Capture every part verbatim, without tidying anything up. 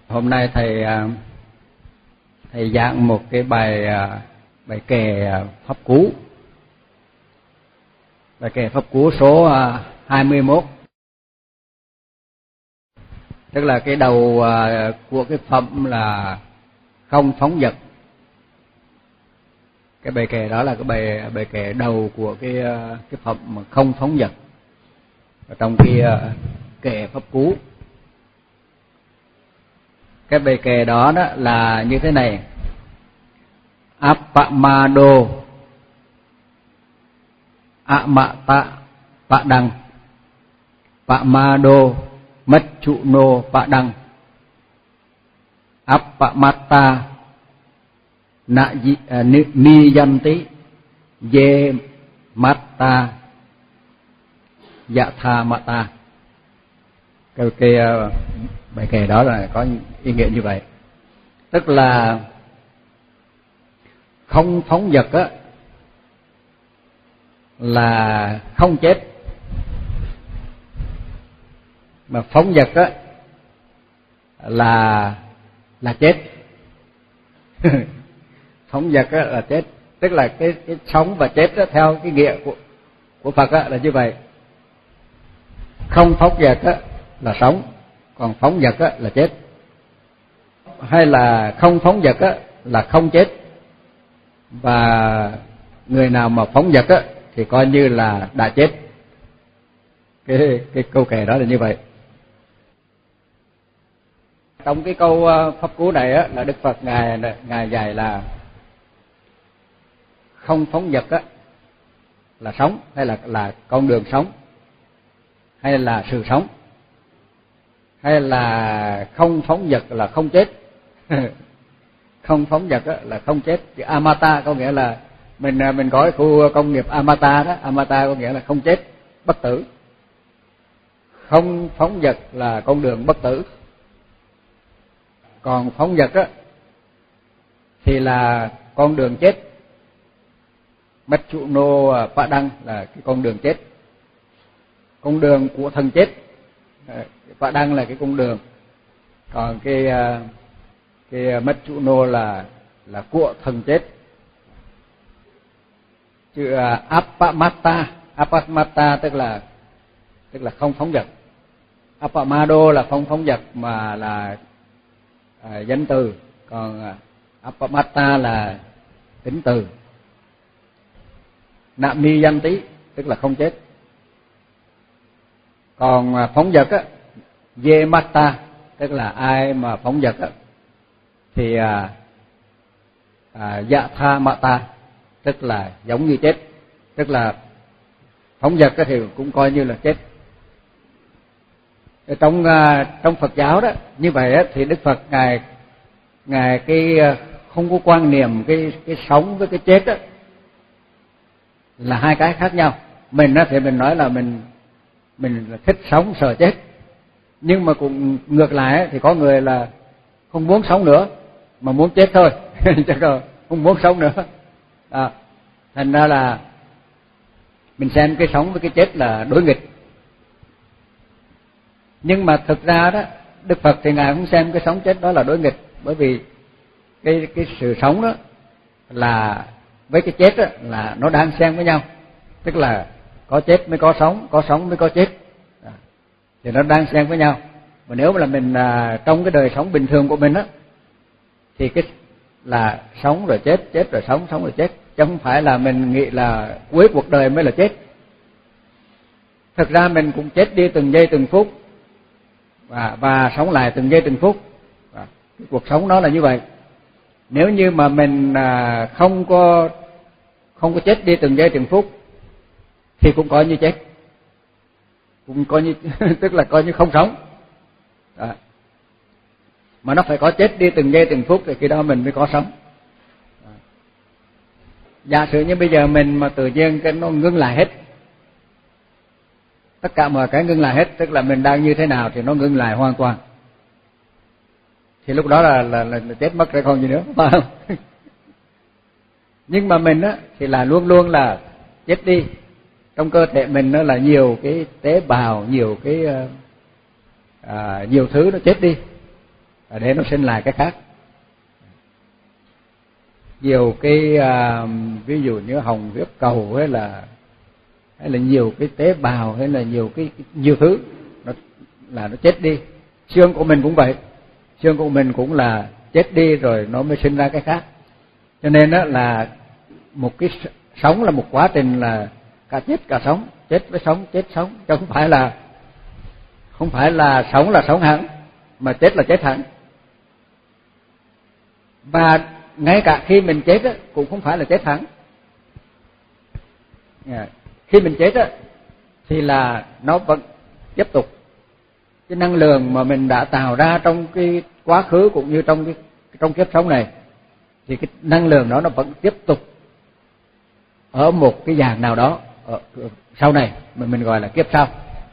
Hôm nay thầy thầy giảng một cái bài bài kệ pháp cú. Bài kệ pháp cú số hai mươi mốt. Tức là cái đầu của cái phẩm là không phóng dật. Cái bài kệ đó là cái bài bài kệ đầu của cái cái phẩm mà không phóng dật. Ở trong cái kệ pháp cú. Cái bài kệ đó đó là như thế này: Appamado amata padang pamado machuno padang appamata na niyanti ye matta yatha mata. Cái, cái bài kệ đó là có ý nghĩa như vậy, tức là không phóng dật á là không chết, mà phóng dật á là là chết. Phóng dật á là chết, tức là cái cái sống và chết á, theo cái nghĩa của của Phật á là như vậy. Không phóng dật á là sống, còn phóng dật á là chết. Hay là không phóng dật á là không chết, và người nào mà phóng dật á thì coi như là đã chết. Cái cái câu kệ đó là như vậy. Trong cái câu pháp cú này á là Đức Phật ngài ngài dạy là không phóng dật á là sống, hay là là con đường sống, hay là sự sống, hay là không phóng dật là không chết. Không phóng dật á là không chết. Thì Amata có nghĩa là mình mình có cái khu công nghiệp Amata đó, Amata có nghĩa là không chết, bất tử. Không phóng dật là con đường bất tử. Còn phóng dật á thì là con đường chết. Machuno Padang là cái con đường chết, con đường của thần chết. Padang là cái con đường, còn cái cái Machuno là là của thần chết. Chữ Appamata, Appamata tức là tức là không phóng dật. Appamado là không phóng dật mà là à, danh từ, còn Appamata là tính từ. Nami danh tí tức là không chết. Còn phóng dật á, Yemata tức là ai mà phóng dật á thì à, à, Yatha mata tức là giống như chết, tức là phóng dật thì cũng coi như là chết. Trong trong Phật giáo đó như vậy á, thì Đức Phật ngài ngài cái không có quan niệm cái cái sống với cái chết á là hai cái khác nhau. Mình á thì mình nói là mình mình thích sống sợ chết, nhưng mà cũng ngược lại á, thì có người là không muốn sống nữa mà muốn chết thôi, chứ không muốn sống nữa. À, thành ra là mình xem cái sống với cái chết là đối nghịch. Nhưng mà thực ra đó, Đức Phật thì ngài không xem cái sống chết đó là đối nghịch, bởi vì cái cái sự sống đó là với cái chết đó là nó đang xen với nhau, tức là có chết mới có sống, có sống mới có chết, à, thì nó đang xen với nhau. Mà nếu mà là mình à, trong cái đời sống bình thường của mình á thì cái là sống rồi chết, chết rồi sống, sống rồi chết, chứ không phải là mình nghĩ là cuối cuộc đời mới là chết. Thực ra mình cũng chết đi từng giây từng phút và và sống lại từng giây từng phút. À, cái cuộc sống đó là như vậy. Nếu như mà mình à, không có không có chết đi từng giây từng phút thì cũng coi như chết, cũng coi như tức là coi như không sống. À, mà nó phải có chết đi từng giây từng phút thì khi đó mình mới có sống. À, giả sử như bây giờ mình mà tự nhiên cái nó ngưng lại hết, tất cả mọi cái ngưng lại hết, tức là mình đang như thế nào thì nó ngưng lại hoàn toàn, thì lúc đó là là, là chết mất rồi còn gì nữa, phải không? Nhưng mà mình á thì là luôn luôn là chết đi. Trong cơ thể mình nó là nhiều cái tế bào, nhiều cái à, nhiều thứ nó chết đi. để nó sinh lại cái khác. Nhiều cái uh, ví dụ như hồng huyết cầu hay là hay là nhiều cái tế bào hay là nhiều cái nhiều thứ nó là nó chết đi. Xương của mình cũng vậy, xương của mình cũng là chết đi rồi nó mới sinh ra cái khác. Cho nên đó là một cái sống là một quá trình là cả chết cả sống, chết với sống, chết sống, chứ không phải là không phải là sống là sống hẳn mà chết là chết hẳn. Và ngay cả khi mình chết á, cũng không phải là chết hẳn. Khi mình chết á, thì là nó vẫn tiếp tục cái năng lượng mà mình đã tạo ra trong cái quá khứ cũng như trong cái trong kiếp sống này, thì cái năng lượng đó nó vẫn tiếp tục ở một cái dạng nào đó ở sau này mà mình gọi là kiếp sau.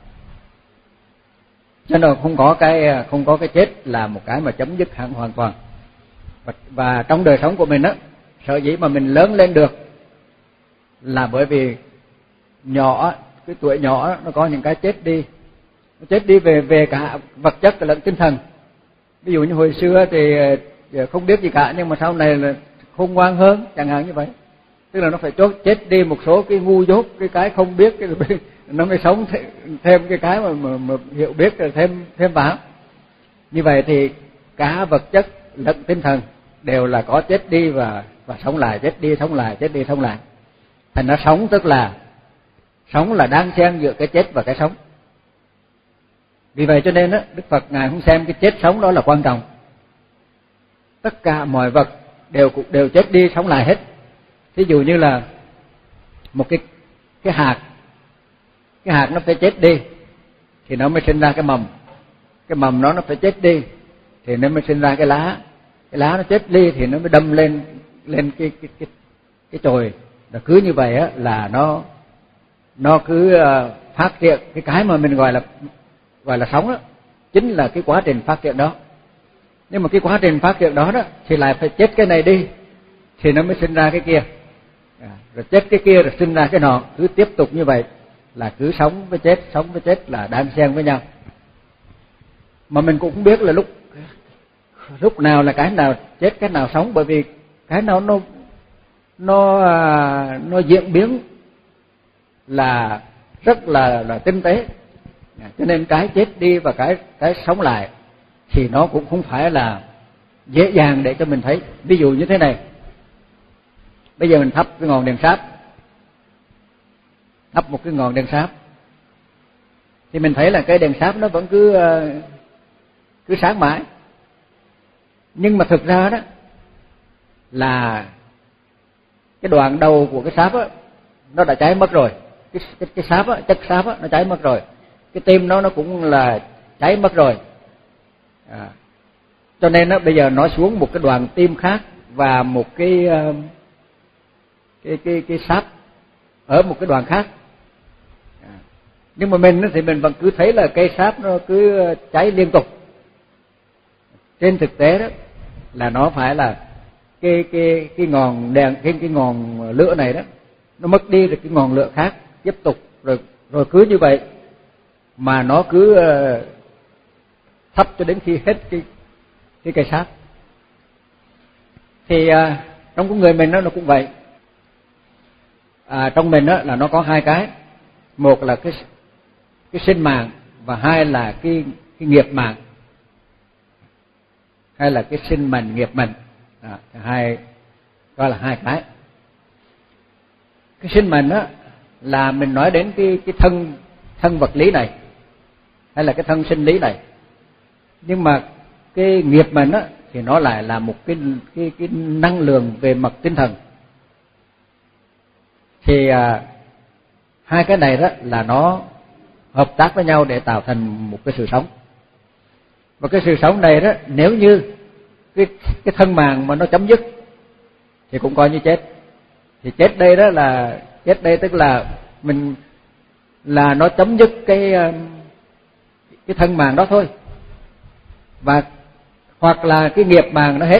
Cho nên không có cái không có cái chết là một cái mà chấm dứt hẳn hoàn toàn. Và, và trong đời sống của mình á, sở dĩ mà mình lớn lên được là bởi vì nhỏ, cái tuổi nhỏ nó có những cái chết đi, nó chết đi về về cả vật chất lẫn tinh thần. Ví dụ như hồi xưa thì không biết gì cả, nhưng mà sau này là khôn ngoan hơn, chẳng hạn như vậy. Tức là nó phải chốt chết đi một số cái ngu dốt, cái cái không biết, cái nó mới sống thêm cái cái mà, mà, mà hiểu biết rồi thêm thêm vào. Như vậy thì cả vật chất lẫn tinh thần đều là có chết đi và và sống lại, chết đi sống lại, chết đi sống lại. Thành nó sống tức là sống là đang xen giữa cái chết và cái sống. Vì vậy cho nên đó, Đức Phật ngài không xem cái chết sống đó là quan trọng. Tất cả mọi vật đều đều chết đi sống lại hết. Ví dụ như là một cái cái hạt, cái hạt nó phải chết đi thì nó mới sinh ra cái mầm. Cái mầm đó nó phải chết đi thì nó mới sinh ra cái lá. Cái lá nó chết đi thì nó mới đâm lên lên cái cái cái cái chồi. Rồi cứ như vậy á là nó nó cứ phát triển cái cái mà mình gọi là gọi là sống đó, chính là cái quá trình phát triển đó. Nhưng mà cái quá trình phát triển đó đó thì lại phải chết cái này đi thì nó mới sinh ra cái kia. À, rồi chết cái kia rồi sinh ra cái nọ, cứ tiếp tục như vậy là cứ sống với chết, sống với chết là đan xen với nhau. Mà mình cũng không biết là lúc lúc nào là cái nào chết, cái nào sống, bởi vì cái nào nó nó nó diễn biến là rất là là tinh tế. À, cho nên cái chết đi và cái cái sống lại thì nó cũng không phải là dễ dàng để cho mình thấy. Ví dụ như thế này, bây giờ mình thắp cái ngọn đèn sáp, thắp một cái ngọn đèn sáp thì mình thấy là cái đèn sáp nó vẫn cứ cứ sáng mãi. Nhưng mà thực ra đó là cái đoạn đầu của cái sáp á nó đã cháy mất rồi. Cái cái, cái sáp á, chất sáp á nó cháy mất rồi. Cái tim nó nó cũng là cháy mất rồi. À, cho nên đó, bây giờ nó xuống một cái đoạn tim khác và một cái cái cái cái sáp ở một cái đoạn khác. À, nhưng mà mình thì mình vẫn cứ thấy là cây sáp nó cứ cháy liên tục. Trên thực tế đó là nó phải là cái cái cái ngọn đèn, cái cái ngọn lửa này đó nó mất đi rồi cái ngọn lửa khác tiếp tục, rồi rồi cứ như vậy mà nó cứ uh, thắp cho đến khi hết cái cái cây sáp. Thì uh, trong con người mình đó, nó cũng vậy. À, trong mình đó là nó có hai cái, một là cái cái sinh mạng và hai là cái cái nghiệp mạng, hay là cái sinh mệnh nghiệp mệnh. À, hai gọi là hai cái. Cái sinh mệnh đó là mình nói đến cái cái thân thân vật lý này hay là cái thân sinh lý này. Nhưng mà cái nghiệp mệnh đó thì nó lại là một cái cái cái năng lượng về mặt tinh thần. Thì à, hai cái này đó là nó hợp tác với nhau để tạo thành một cái sự sống. Và cái sự sống này đó, nếu như cái cái thân màng mà nó chấm dứt thì cũng coi như chết. Thì chết đây đó là chết đây tức là mình là nó chấm dứt cái cái thân màng đó thôi. Và hoặc là cái nghiệp màng nó hết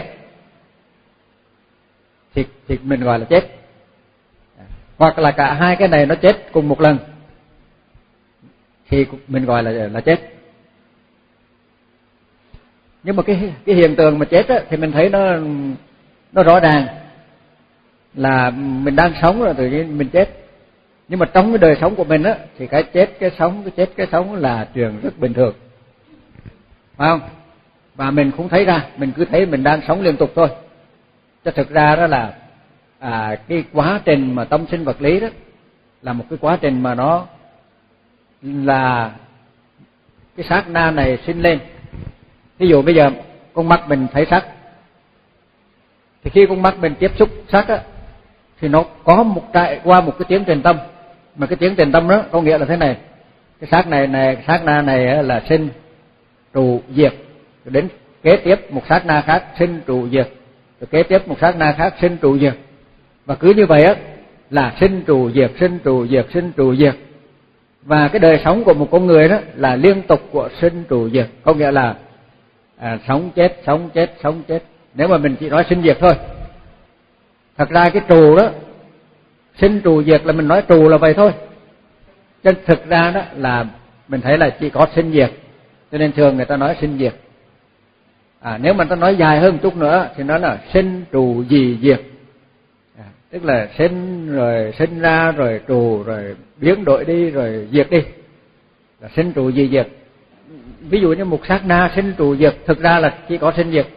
thì thì mình gọi là chết. Hoặc là cả hai cái này nó chết cùng một lần thì mình gọi là là chết. Nhưng mà cái cái hiện tượng mà chết á, thì mình thấy nó nó rõ ràng là mình đang sống rồi tự nhiên mình chết. Nhưng mà trong cái đời sống của mình á, thì cái chết cái sống cái chết cái sống là chuyện rất bình thường, phải không? Và mình cũng thấy ra, mình cứ thấy mình đang sống liên tục thôi. Chứ thực ra đó là à, cái quá trình mà tâm sinh vật lý đó là một cái quá trình mà nó là cái sát na này sinh lên. Ví dụ bây giờ con mắt mình thấy sắc, thì khi con mắt mình tiếp xúc sắc á, thì nó có một trải qua một cái tiến trình tâm, mà cái tiến trình tâm đó có nghĩa là thế này: cái sắc này này sát na này là sinh trụ diệt, rồi đến kế tiếp một sát na khác sinh trụ diệt, rồi kế tiếp một sát na khác sinh trụ diệt, và cứ như vậy á là sinh trụ diệt sinh trụ diệt sinh trụ diệt. Và cái đời sống của một con người đó là liên tục của sinh trụ diệt, có nghĩa là à, sống chết sống chết sống chết. Nếu mà mình chỉ nói sinh diệt thôi, thật ra cái trù đó, sinh trụ diệt là mình nói trù là vậy thôi, chứ thực ra đó là mình thấy là chỉ có sinh diệt, cho nên thường người ta nói sinh diệt. À, nếu mà ta nói dài hơn một chút nữa thì nó là sinh trụ gì diệt, à, tức là sinh rồi sinh ra rồi trụ rồi biến đổi đi rồi diệt đi, là sinh trụ gì diệt. Ví dụ như một sát na sinh trụ diệt, thực ra là chỉ có sinh diệt.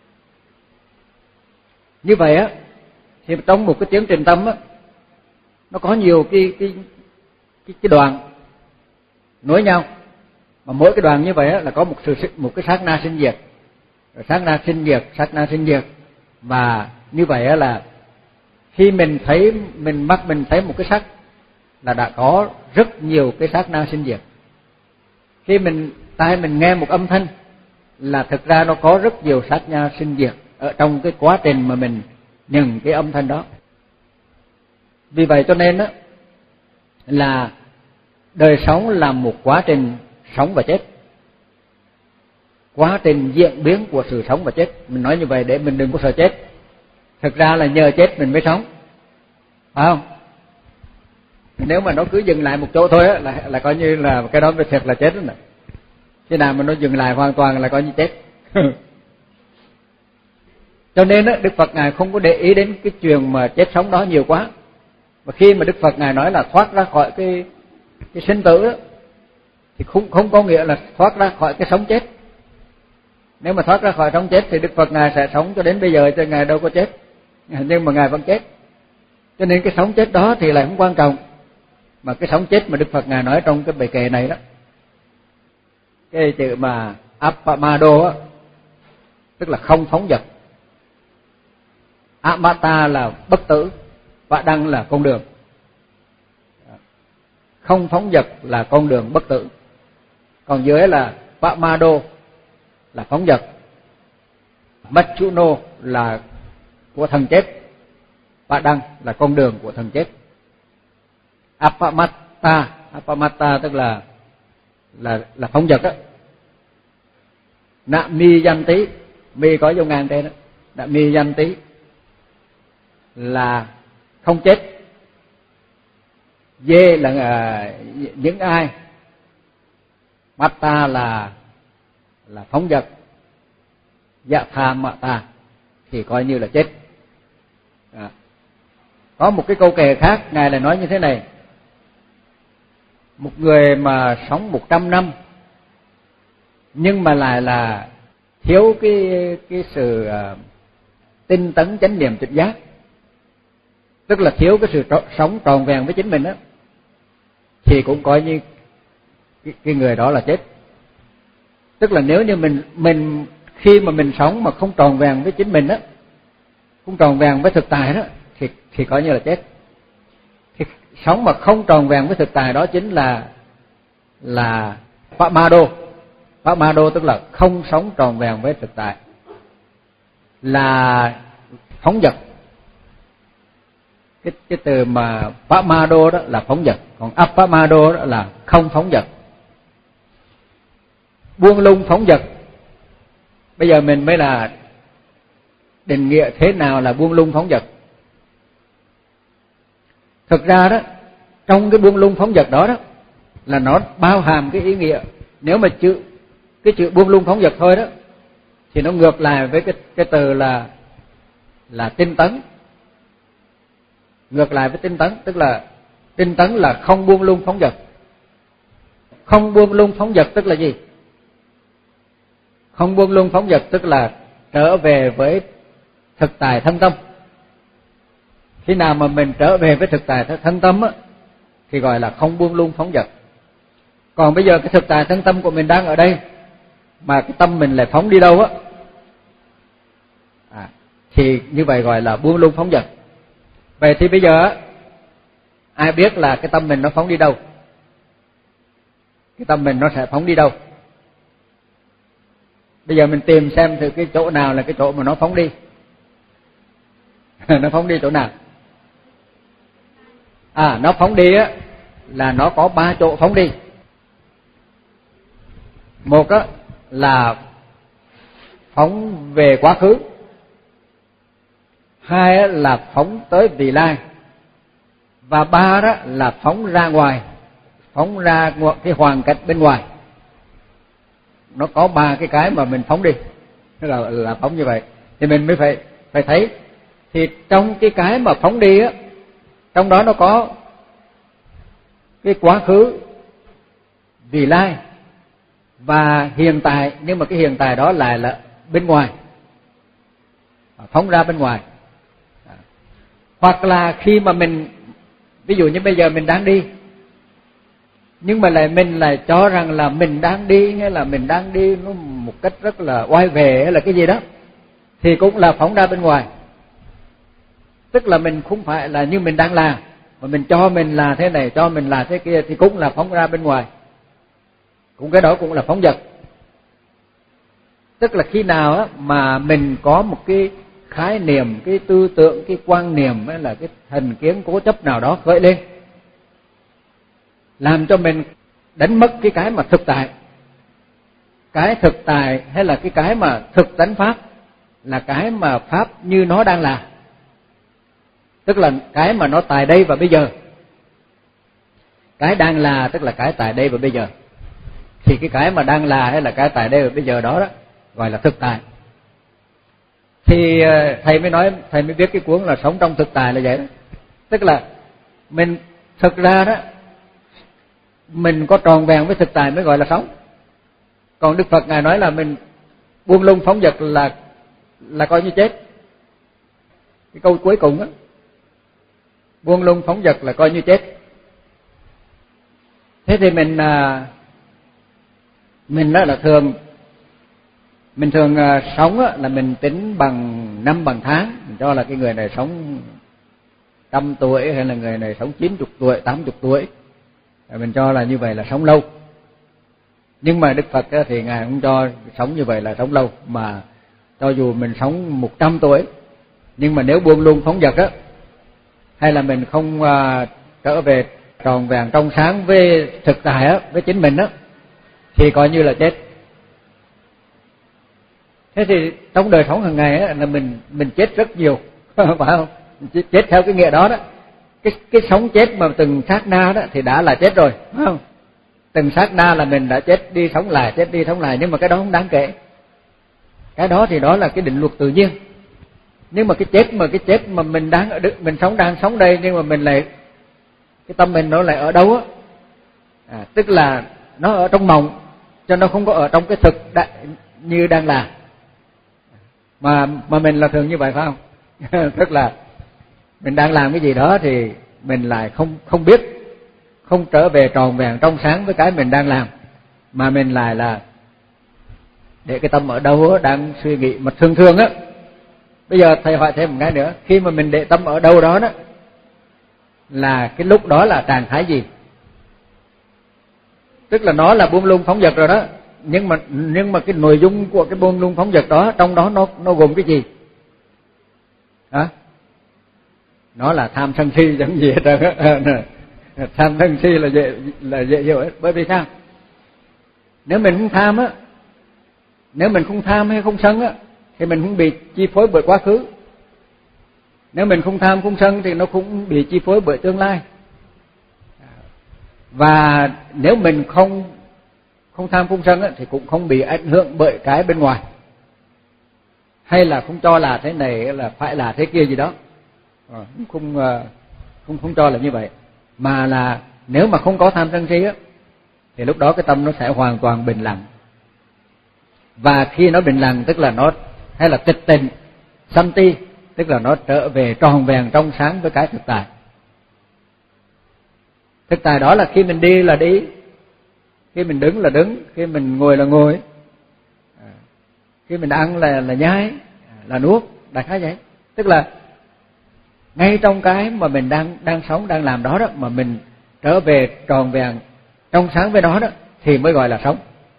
Như vậy á, thì trong một cái tiến trình tâm á, nó có nhiều cái cái cái, cái đoạn nối nhau, mà mỗi cái đoạn như vậy á, là có một sự một cái sát na sinh diệt, rồi sát na sinh diệt, sát na sinh diệt. Và như vậy á, là khi mình thấy mình mắt mình thấy một cái sắc là đã có rất nhiều cái sát na sinh diệt. Khi mình tai mình nghe một âm thanh là thực ra nó có rất nhiều sát na sinh diệt ở trong cái quá trình mà mình nhận cái âm thanh đó. Vì vậy cho nên đó là đời sống là một quá trình sống và chết, quá trình diễn biến của sự sống và chết. Mình nói như vậy để mình đừng có sợ chết. Thực ra là nhờ chết mình mới sống, phải không? Nếu mà nó cứ dừng lại một chỗ thôi á, là là coi như là cái đó mới thiệt là chết đó này. Khi nào mà nó dừng lại hoàn toàn là coi như chết. Cho nên á, Đức Phật Ngài không có để ý đến cái chuyện mà chết sống đó nhiều quá. Và khi mà Đức Phật Ngài nói là thoát ra khỏi cái cái sinh tử đó, thì không không có nghĩa là thoát ra khỏi cái sống chết. Nếu mà thoát ra khỏi sống chết thì Đức Phật Ngài sẽ sống cho đến bây giờ, cho Ngài đâu có chết, nhưng mà Ngài vẫn chết. Cho nên cái sống chết đó thì lại không quan trọng, mà cái sống chết mà Đức Phật Ngài nói trong cái bài kệ này đó, cái chữ mà Appamado á, tức là không phóng dật. Amata là bất tử, và đăng là con đường. Không phóng dật là con đường bất tử. Còn dưới là Pamado là phóng dật, Machuno là của thần chết, và đăng là con đường của thần chết. Appamata, Appamata tức là là là phóng dật đó. Nami Yanti, mi có dấu ngang trên đó. Nami Yanti là không chết. Dê là uh, những ai. Mata là là phóng dật. Dạ tha mata thì coi như là chết. À. Có một cái câu kệ khác Ngài lại nói như thế này: một người mà sống một trăm năm nhưng mà lại là thiếu cái cái sự uh, tinh tấn chánh niệm trực giác, tức là thiếu cái sự tro, sống tròn vẹn với chính mình đó, thì cũng coi như cái, cái người đó là chết. Tức là nếu như mình mình khi mà mình sống mà không tròn vẹn với chính mình đó, không tròn vẹn với thực tại đó, thì thì coi như là chết. Thì sống mà không tròn vẹn với thực tại đó chính là là Pamado. Pamado tức là không sống tròn vẹn với thực tại, là phóng dật. Cái cái từ mà Pamado đó là phóng dật, còn Appamado đó là không phóng dật. Buông lung phóng dật. Bây giờ mình mới là định nghĩa thế nào là buông lung phóng dật. Thực ra đó, trong cái buông lung phóng dật đó đó là nó bao hàm cái ý nghĩa. Nếu mà chữ cái chữ buông lung phóng dật thôi đó thì nó ngược lại với cái cái từ là là tinh tấn. Ngược lại với tinh tấn, tức là tinh tấn là không buông lung phóng dật. Không buông lung phóng dật tức là gì? Không buông lung phóng dật tức là trở về với thực tại thân tâm. Khi nào mà mình trở về với thực tại thân tâm á, thì gọi là không buông lung phóng dật. Còn bây giờ cái thực tại thân tâm của mình đang ở đây, mà cái tâm mình lại phóng đi đâu á, à, thì như vậy gọi là buông lung phóng dật. Vậy thì bây giờ á, ai biết là cái tâm mình nó phóng đi đâu? Cái tâm mình nó sẽ phóng đi đâu? Bây giờ mình tìm xem thử cái chỗ nào là cái chỗ mà nó phóng đi. Nó phóng đi chỗ nào? À, nó phóng đi á là nó có ba chỗ phóng đi. Một á là phóng về quá khứ, hai á là phóng tới vị lai, và ba đó là phóng ra ngoài, phóng ra cái hoàn cảnh bên ngoài. Nó có ba cái cái mà mình phóng đi, tức là là phóng như vậy. Thì mình mới phải phải thấy, thì trong cái cái mà phóng đi á, trong đó nó có cái quá khứ, vị lai và hiện tại, nhưng mà cái hiện tại đó lại là bên ngoài, phóng ra bên ngoài. Hoặc là khi mà mình, ví dụ như bây giờ mình đang đi, nhưng mà lại mình lại cho rằng là mình đang đi, hay là mình đang đi nó một cách rất là oai về hay là cái gì đó, thì cũng là phóng ra bên ngoài. Tức là mình không phải là như mình đang làm, mà mình cho mình là thế này, cho mình là thế kia, thì cũng là phóng ra bên ngoài. Cũng cái đó cũng là phóng dật. Tức là khi nào á mà mình có một cái khái niệm, cái tư tưởng, cái quan niệm hay là cái thành kiến cố chấp nào đó khởi lên, làm cho mình đánh mất cái cái mà thực tại. Cái thực tại hay là cái cái mà thực tánh pháp là cái mà pháp như nó đang là. Tức là cái mà nó tại đây và bây giờ. Cái đang là tức là cái tại đây và bây giờ. Thì cái cái mà đang là hay là cái tại đây và bây giờ đó đó gọi là thực tại. Thì thầy mới nói, thầy mới viết cái cuốn là Sống trong thực tại là vậy đó. Tức là mình thực ra đó, mình có tròn vẹn với thực tại mới gọi là sống. Còn Đức Phật Ngài nói là mình buông lung phóng dật là là coi như chết. Cái câu cuối cùng á, buông lung phóng dật là coi như chết. Thế thì mình mình đó là thường mình thường sống á, là mình tính bằng năm bằng tháng, mình cho là cái người này sống trăm tuổi hay là người này sống chín chục tuổi, tám chục tuổi, mình cho là như vậy là sống lâu. Nhưng mà Đức Phật thì Ngài không cho sống như vậy là sống lâu, mà cho dù mình sống một trăm tuổi, nhưng mà nếu buông lung phóng dật á, hay là mình không uh, trở về tròn vẹn trong sáng với thực tại á, với chính mình á, thì coi như là chết. Thế thì trong đời sống hàng ngày á, là mình mình chết rất nhiều, phải không? Chết theo cái nghĩa đó đó. Cái cái sống chết mà từng sát na đó thì đã là chết rồi, phải không? Từng sát na là mình đã chết đi sống lại, chết đi sống lại, nhưng mà cái đó không đáng kể. Cái đó thì đó là cái định luật tự nhiên. Nhưng mà cái chết mà cái chết mà mình đang ở mình sống đang sống đây, nhưng mà mình lại cái tâm mình nó lại ở đâu á? À, tức là nó ở trong mộng, cho nó không có ở trong cái thực đã, như đang là. Mà mà mình là thường như vậy phải không? Tức là mình đang làm cái gì đó thì mình lại không không biết, không trở về tròn vẹn trong sáng với cái mình đang làm, mà mình lại là để cái tâm ở đâu đó, đang suy nghĩ. Mà thường thường á, bây giờ thầy hỏi thêm một cái nữa, khi mà mình để tâm ở đâu đó đó, là cái lúc đó là trạng thái gì? Tức là nó là buông lung phóng dật rồi đó, nhưng mà nhưng mà cái nội dung của cái buông lung phóng dật đó, trong đó nó nó gồm cái gì? Hả? Nó là tham sân si chẳng gì hết trơn á. Tham sân si là dễ là dễ hiểu hết. Bởi vì sao? Nếu mình không tham á, nếu mình không tham hay không sân á, thì mình không bị chi phối bởi quá khứ. Nếu mình không tham không sân thì nó cũng bị chi phối bởi tương lai. Và nếu mình không không tham không sân á, thì cũng không bị ảnh hưởng bởi cái bên ngoài. hay là không cho là thế này là phải là thế kia gì đó, không không không cho là như vậy, mà là nếu mà không có tham sân si á thì lúc đó cái tâm nó sẽ hoàn toàn bình lặng. Và khi nó bình lặng tức là nó hay là tịch tịnh santi, tức là nó trở về tròn vẹn trong sáng với cái thực tại. Thực tại đó là khi mình đi là đi, khi mình đứng là đứng, khi mình ngồi là ngồi, khi mình ăn là là nhai, là nuốt, đại khái vậy. Tức là ngay trong cái mà mình đang đang sống, đang làm đó đó, mà mình trở về tròn vẹn trong sáng với nó đó thì mới gọi là sống.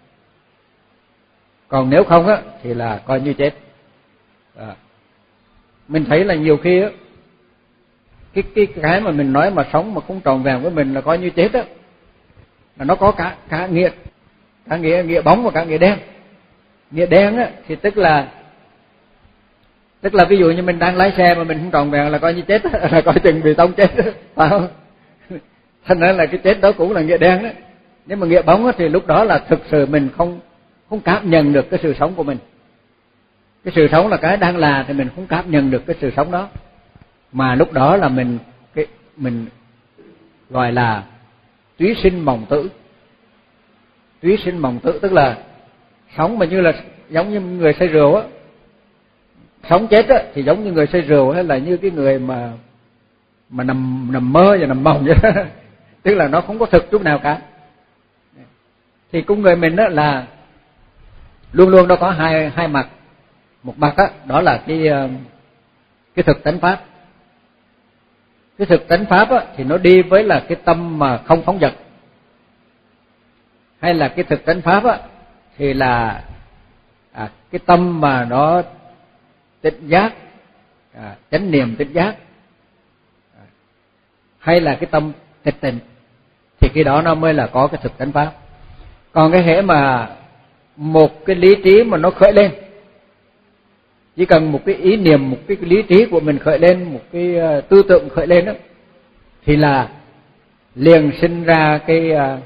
Còn nếu không á thì là coi như chết. À, mình thấy là nhiều khi á cái cái cái mà mình nói mà sống mà không tròn vẹn với mình là coi như chết á, là nó có cả cả nghĩa cả nghĩa nghĩa bóng và cả nghĩa đen. Nghĩa đen á thì tức là tức là ví dụ như mình đang lái xe mà mình không tròn vẹn là coi như chết, là coi chừng bị tông chết, phải không? Thành ra là cái chết đó cũng là nghĩa đen đó. Nếu mà nghĩa bóng á thì lúc đó là thực sự mình không không cảm nhận được cái sự sống của mình. Cái sự sống là cái đang là thì mình không cảm nhận được cái sự sống đó, mà lúc đó là mình cái mình gọi là túy sinh mộng tử. Túy sinh mộng tử tức là sống mà như là giống như người say rượu á, sống chết á thì giống như người say rượu hay là như cái người mà mà nằm nằm mơ và nằm mộng vậy đó. Tức là nó không có thực chút nào cả. Thì con người mình đó là luôn luôn nó có hai hai mặt. Một mặt á đó là cái cái thực tánh pháp. Cái thực tánh pháp á thì nó đi với là cái tâm mà không phóng dật. Hay là cái thực tánh pháp á thì là à, cái tâm mà nó tỉnh giác, à, chánh niệm tỉnh giác, à, hay là cái tâm tịch tịnh, thì khi đó nó mới là có cái thực tánh pháp. Còn cái hệ mà một cái lý trí mà nó khởi lên, chỉ cần một cái ý niệm, một cái lý trí của mình khởi lên, một cái tư tưởng khởi lên đó, thì là liền sinh ra cái uh,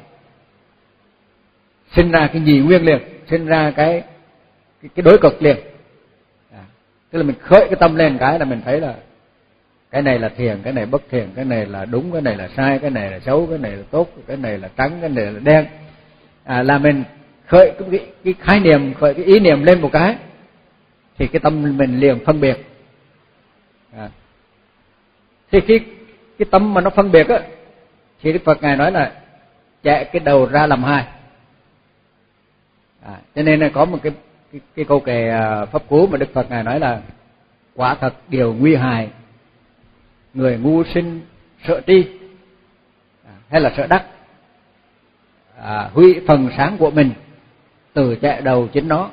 sinh ra cái nhị nguyên liền, sinh ra cái cái, cái đối cực liền. À, tức là mình khởi cái tâm lên cái là mình thấy là cái này là thiền, cái này bất thiền, cái này là đúng, cái này là sai, cái này là xấu, cái này là tốt, cái này là trắng, cái này là đen. À, là mình khởi cái, cái khái niệm, khởi cái ý niệm lên một cái thì cái tâm mình liền phân biệt. À, thì khi cái tâm mà nó phân biệt á thì Đức Phật ngài nói là chạy cái đầu ra làm hai. À, cho nên là có một cái cái, cái câu kệ pháp cú mà Đức Phật ngài nói là quả thật điều nguy hại, người ngu sinh sợ tri, à, hay là sợ đắc, à, hủy phần sáng của mình từ chạy đầu chính nó.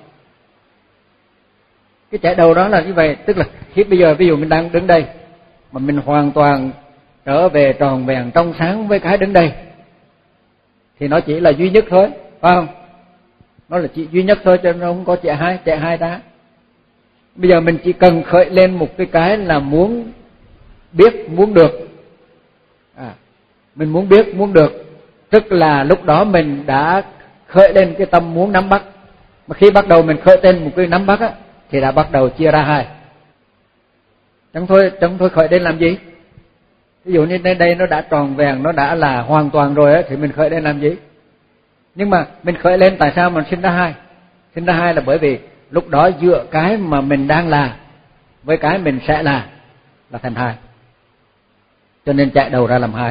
Cái chạy đầu đó là như vậy, tức là khi bây giờ ví dụ mình đang đứng đây mà mình hoàn toàn trở về tròn vẹn trong sáng với cái đứng đây thì nó chỉ là duy nhất thôi, phải không? Nó là chỉ duy nhất thôi, cho nên nó không có chạy hai, chạy hai ra. Bây giờ mình chỉ cần khởi lên một cái cái là muốn biết, muốn được. À, mình muốn biết, muốn được, tức là lúc đó mình đã khởi lên cái tâm muốn nắm bắt. Mà khi bắt đầu mình khởi lên một cái nắm bắt á thì đã bắt đầu chia ra hai. Chẳng thôi, chẳng thôi khởi lên làm gì? Ví dụ như đây đây nó đã tròn vẹn, nó đã là hoàn toàn rồi á thì mình khởi lên làm gì? Nhưng mà mình khởi lên tại sao mình sinh ra hai? Sinh ra hai là bởi vì lúc đó giữa cái mà mình đang là với cái mình sẽ là là thành hai. Cho nên chạy đầu ra làm hai.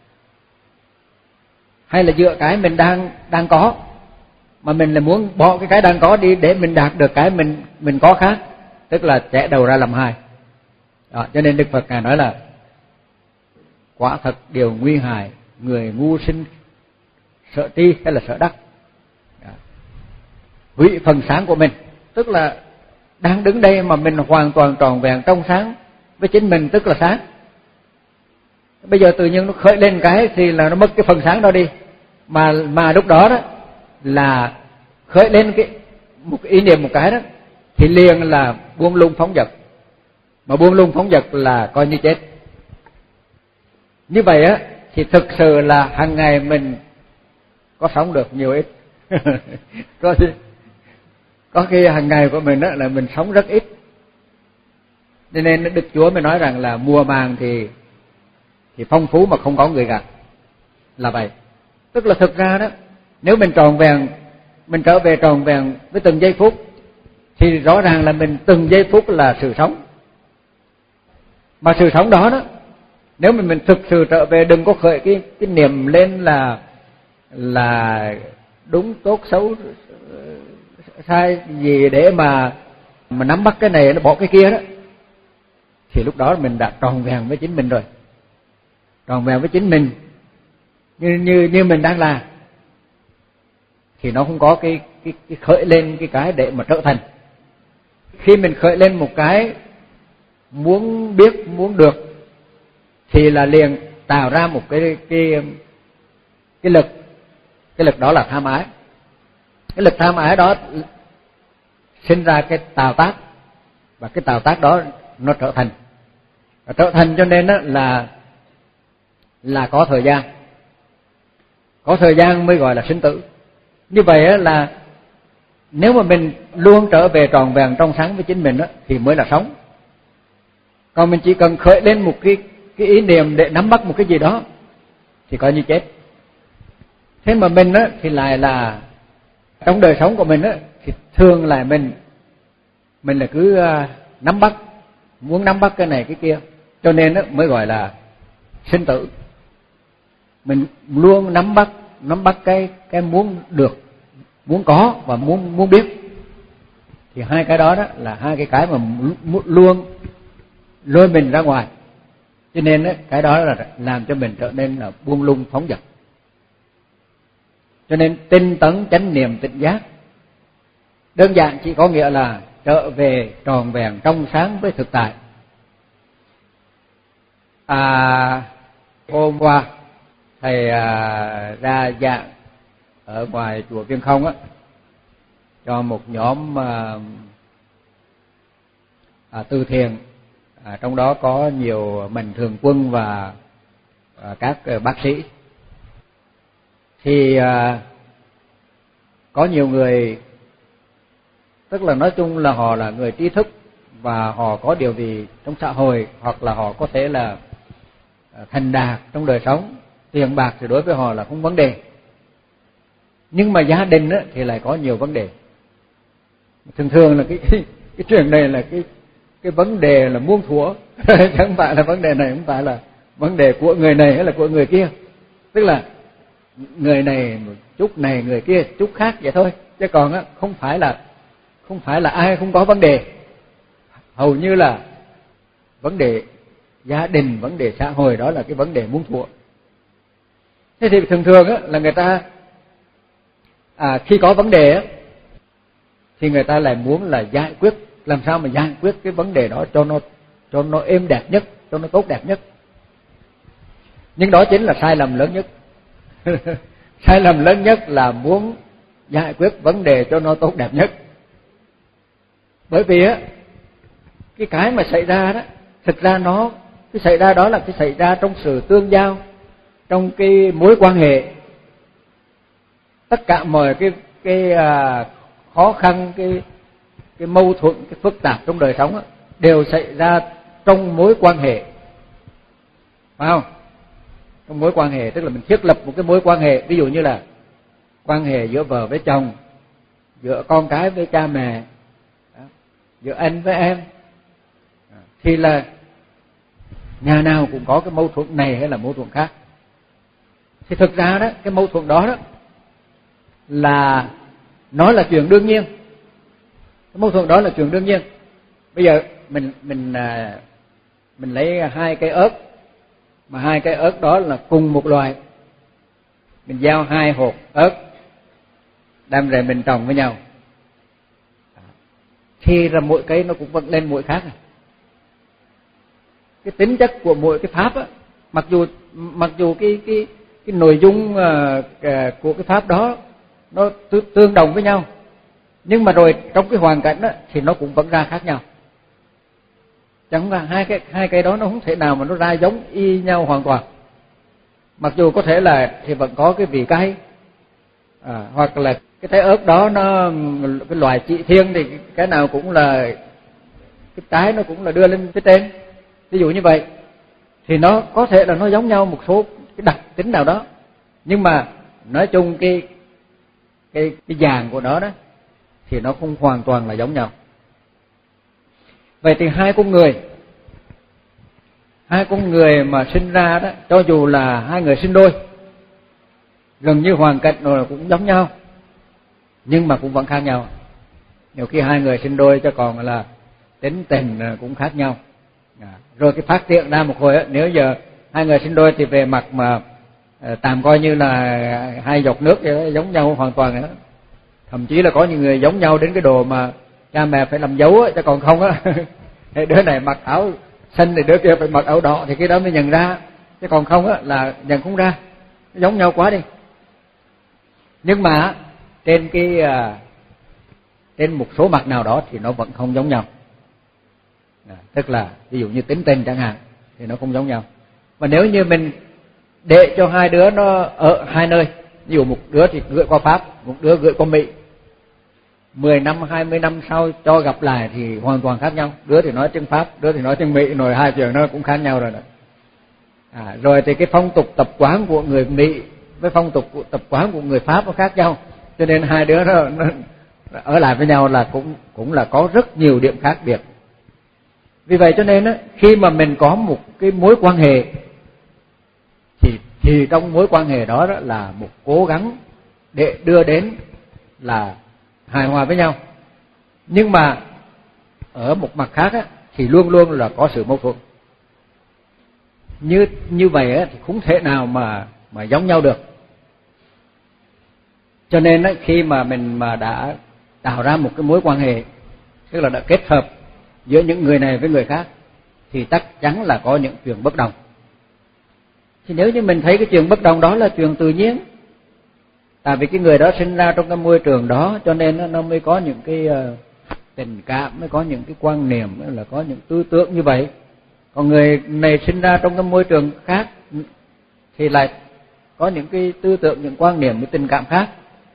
Hay là giữa cái mình đang đang có mà mình là muốn bỏ cái cái đang có đi để mình đạt được cái mình mình có khác, tức là chạy đầu ra làm hai. Đó, cho nên Đức Phật ngài nói là quả thật điều nguy hại, người ngu sinh sợ tri hay là sợ đắc. Đó. Hủy phần sáng của mình, tức là đang đứng đây mà mình hoàn toàn tròn vẹn trong sáng với chính mình, tức là sáng. Bây giờ tự nhiên nó khởi lên cái thì là nó mất cái phần sáng đó đi, mà mà lúc đó đó là khởi lên cái một cái ý niệm một cái đó thì liền là buông lung phóng dật, mà buông lung phóng dật là coi như chết. Như vậy á thì thực sự là hàng ngày mình có sống được nhiều ít. có có khi hàng ngày của mình đó là mình sống rất ít, Cho nên Đức Chúa mới nói rằng là mùa màng thì thì phong phú mà không có người gặt, là vậy. Tức là thực ra đó, nếu mình tròn vẹn, mình trở về tròn vẹn với từng giây phút thì rõ ràng là mình từng giây phút là sự sống. Mà sự sống đó đó, nếu mình mình thực sự trở về, đừng có khởi cái cái niềm lên là là đúng tốt xấu sai gì để mà mà nắm bắt cái này nó bỏ cái kia đó, thì lúc đó mình đã tròn vẹn với chính mình rồi, tròn vẹn với chính mình như như như mình đang là, thì nó không có cái cái cái khởi lên cái cái để mà trở thành. Khi mình khởi lên một cái muốn biết, muốn được, thì là liền tạo ra một cái cái cái lực, cái lực đó là tham ái. Cái lực tham ái đó sinh ra cái tạo tác, và cái tạo tác đó nó trở thành, và trở thành cho nên đó là là có thời gian, có thời gian mới gọi là sinh tử. Như vậy là nếu mà mình luôn trở về tròn vẹn trong sáng với chính mình đó, thì mới là sống. Còn mình chỉ cần khởi lên một cái cái ý niệm để nắm bắt một cái gì đó thì coi như chết. Thế mà mình á thì lại là trong đời sống của mình á thì thường là mình mình là cứ nắm bắt, muốn nắm bắt cái này cái kia, cho nên á mới gọi là sinh tử. Mình luôn nắm bắt nắm bắt cái cái muốn được, muốn có và muốn muốn biết, thì hai cái đó đó là hai cái cái mà luôn lôi mình ra ngoài. Cho nên đó, cái đó là làm cho mình trở nên là buông lung phóng dật. Cho nên tinh tấn chánh niệm tỉnh giác đơn giản chỉ có nghĩa là trở về tròn vẹn trong sáng với thực tại. À, hôm qua thầy à, ra giảng ở ngoài chùa Viên Không á, cho một nhóm à, à, từ thiện, à, trong đó có nhiều mạnh thường quân và à, các à, bác sĩ. Thì à, có nhiều người, tức là nói chung là họ là người trí thức và họ có điều gì trong xã hội, hoặc là họ có thể là thành đạt trong đời sống, tiền bạc thì đối với họ là không vấn đề. Nhưng mà gia đình á, thì lại có nhiều vấn đề. Thường thường là cái cái, cái chuyện này là cái cái vấn đề là muôn thuở, chứ không phải là vấn đề này không phải là vấn đề của người này hay là của người kia. Tức là người này một chút này, người kia chút khác vậy thôi, chứ còn á không phải là không phải là ai không có vấn đề. Hầu như là vấn đề gia đình, vấn đề xã hội đó là cái vấn đề muôn thuở. Thế thì thường thường á là người ta à, khi có vấn đề á thì người ta lại muốn là giải quyết, làm sao mà giải quyết cái vấn đề đó cho nó cho nó êm đẹp nhất, cho nó tốt đẹp nhất. Nhưng đó chính là sai lầm lớn nhất. Sai lầm lớn nhất là muốn giải quyết vấn đề cho nó tốt đẹp nhất. Bởi vì á cái cái mà xảy ra đó, thực ra nó cái xảy ra đó là cái xảy ra trong sự tương giao, trong cái mối quan hệ. Tất cả mọi cái cái à, khó khăn, cái cái mâu thuẫn, cái phức tạp trong đời sống đó, đều xảy ra trong mối quan hệ, phải không? Trong mối quan hệ, tức là mình thiết lập một cái mối quan hệ, ví dụ như là quan hệ giữa vợ với chồng, giữa con cái với cha mẹ, giữa anh với em, thì là nhà nào cũng có cái mâu thuẫn này hay là mâu thuẫn khác. Thì thực ra đó, cái mâu thuẫn đó đó là nó là chuyện đương nhiên. Cái mâu thuẫn đó là chuyện đương nhiên. Bây giờ mình mình mình lấy hai cây ớt, mà hai cây ớt đó là cùng một loài, mình gieo hai hột ớt đem về mình trồng với nhau, thì là mỗi cây nó cũng vẫn lên mỗi khác. Cái tính chất của mỗi cái pháp á, mặc dù mặc dù cái cái cái nội dung uh, của cái pháp đó nó tương đồng với nhau, nhưng mà rồi trong cái hoàn cảnh đó thì nó cũng vẫn ra khác nhau. Chẳng là hai cái hai cái đó nó không thể nào mà nó ra giống y nhau hoàn toàn. Mặc dù có thể là thì vẫn có cái vị cay, à, hoặc là cái trái ớt đó nó cái loài chị thiên thì cái nào cũng là cái trái nó cũng là đưa lên phía trên, ví dụ như vậy, thì nó có thể là nó giống nhau một số cái đặc tính nào đó, nhưng mà nói chung cái cái cái dạng của nó đó thì nó không hoàn toàn là giống nhau. Vậy thì hai con người hai con người mà sinh ra đó, cho dù là hai người sinh đôi, gần như hoàn cảnh rồi cũng giống nhau, nhưng mà cũng vẫn khác nhau. Nhiều khi hai người sinh đôi cho còn là tính tình cũng khác nhau. À, rồi cái phát triển ra một hồi á, nếu giờ hai người sinh đôi thì về mặt mà tạm coi như là hai giọt nước vậy, giống nhau hoàn toàn nữa. Thậm chí là có những người giống nhau đến cái đồ mà cha mẹ phải làm dấu á, chứ còn không á đứa này mặc áo xanh thì đứa kia phải mặc áo đỏ, thì cái đó mới nhận ra, chứ còn không á là nhận không ra, giống nhau quá đi. Nhưng mà trên cái trên một số mặt nào đó thì nó vẫn không giống nhau. À, tức là ví dụ như tính tình chẳng hạn thì nó không giống nhau. Mà nếu như mình để cho hai đứa nó ở hai nơi, ví dụ một đứa thì gửi qua Pháp, một đứa gửi qua Mỹ, mười năm, hai mươi năm sau cho gặp lại thì hoàn toàn khác nhau. Đứa thì nói tiếng Pháp, đứa thì nói tiếng Mỹ, rồi hai chuyện nó cũng khác nhau rồi đó. À, rồi thì cái phong tục tập quán của người Mỹ với phong tục của tập quán của người Pháp nó khác nhau, cho nên hai đứa nó, nó ở lại với nhau là cũng cũng là có rất nhiều điểm khác biệt. Vì vậy cho nên á, khi mà mình có một cái mối quan hệ thì thì trong mối quan hệ đó, đó là một cố gắng để đưa đến là hài hòa với nhau. Nhưng mà ở một mặt khác á, thì luôn luôn là có sự mâu thuẫn. Như như vậy á, thì không thể nào mà mà giống nhau được. Cho nên á, khi mà mình mà đã tạo ra một cái mối quan hệ, tức là đã kết hợp giữa những người này với người khác, thì chắc chắn là có những chuyện bất đồng. Thì nếu như mình thấy cái chuyện bất đồng đó là chuyện tự nhiên, tại vì cái người đó sinh ra trong cái môi trường đó, cho nên nó, nó mới có những cái uh, tình cảm, mới có những cái quan niệm, mới là có những tư tưởng như vậy. Còn người này sinh ra trong cái môi trường khác thì lại có những cái tư tưởng, những quan niệm, những tình cảm khác.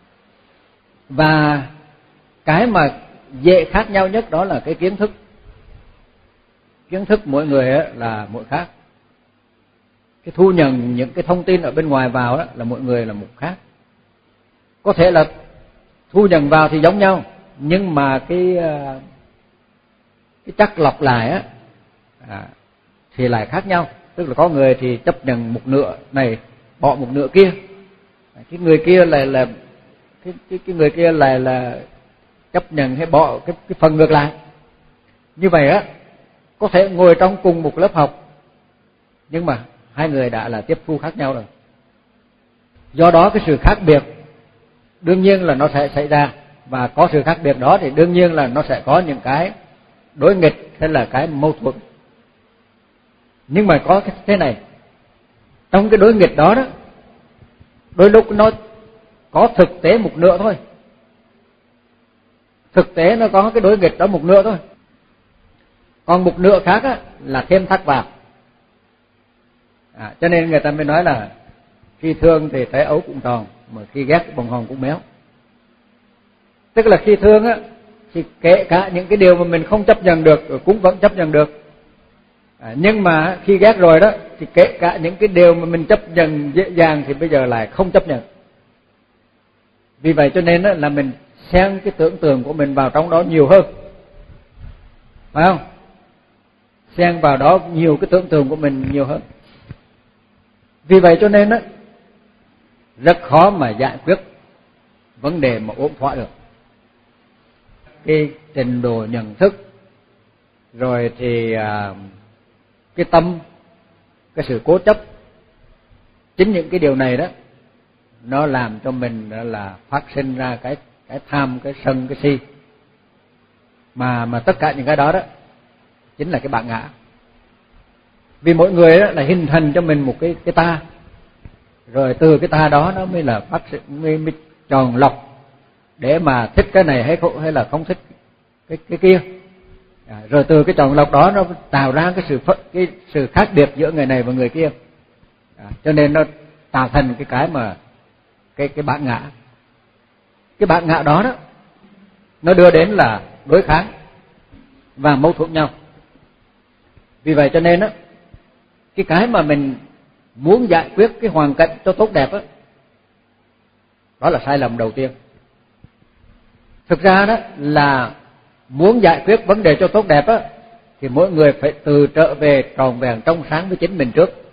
Và cái mà dễ khác nhau nhất đó là cái kiến thức. Kiến thức mỗi người là mỗi khác. Cái thu nhận những cái thông tin ở bên ngoài vào đó là mỗi người là một khác. Có thể là thu nhận vào thì giống nhau, nhưng mà cái cái chắc lọc lại á à, thì lại khác nhau. Tức là có người thì chấp nhận một nửa này, bỏ một nửa kia. Cái người kia lại là cái cái cái người kia lại là chấp nhận hay bỏ cái cái phần ngược lại. Như vậy á, có thể ngồi trong cùng một lớp học, nhưng mà hai người đã là tiếp thu khác nhau rồi. Do đó cái sự khác biệt đương nhiên là nó sẽ xảy ra, và có sự khác biệt đó thì đương nhiên là nó sẽ có những cái đối nghịch hay là cái mâu thuẫn. Nhưng mà có cái thế này, trong cái đối nghịch đó đó, đôi lúc nó có thực tế một nửa thôi. Thực tế nó có cái đối nghịch đó một nửa thôi. Còn một nửa khác á, là thêm thắt vào. À, cho nên người ta mới nói là khi thương thì trái ấu cũng tròn, mà khi ghét bông hồng cũng méo. Tức là khi thương á, thì kể cả những cái điều mà mình không chấp nhận được cũng vẫn chấp nhận được. À, nhưng mà khi ghét rồi đó, thì kể cả những cái điều mà mình chấp nhận dễ dàng thì bây giờ lại không chấp nhận. Vì vậy cho nên á, là mình xen cái tưởng tượng của mình vào trong đó nhiều hơn, phải không? Xen vào đó nhiều cái tưởng tượng của mình nhiều hơn. Vì vậy cho nên á, rất khó mà giải quyết vấn đề mà ổn thỏa được. Cái trình độ nhận thức, rồi thì à, cái tâm, cái sự cố chấp, chính những cái điều này đó nó làm cho mình là phát sinh ra cái cái tham, cái sân, cái si. Mà mà tất cả những cái đó đó chính là cái bản ngã. Vì mỗi người đó là hình thành cho mình một cái cái ta, rồi từ cái ta đó nó mới là phát sinh, mới, mới chọn lọc để mà thích cái này hay không, hay là không thích cái cái kia. À, rồi từ cái chọn lọc đó nó tạo ra cái sự cái sự khác biệt giữa người này và người kia. À, cho nên nó tạo thành cái cái mà cái cái bản ngã. Cái bản ngã đó đó nó đưa đến là đối kháng. và mâu thuẫn nhau. Vì vậy cho nên á, cái cái mà mình muốn giải quyết cái hoàn cảnh cho tốt đẹp á, đó là sai lầm đầu tiên. Thực ra đó là muốn giải quyết vấn đề cho tốt đẹp á, thì mỗi người phải từ trở về tròn vẹn trong sáng với chính mình trước.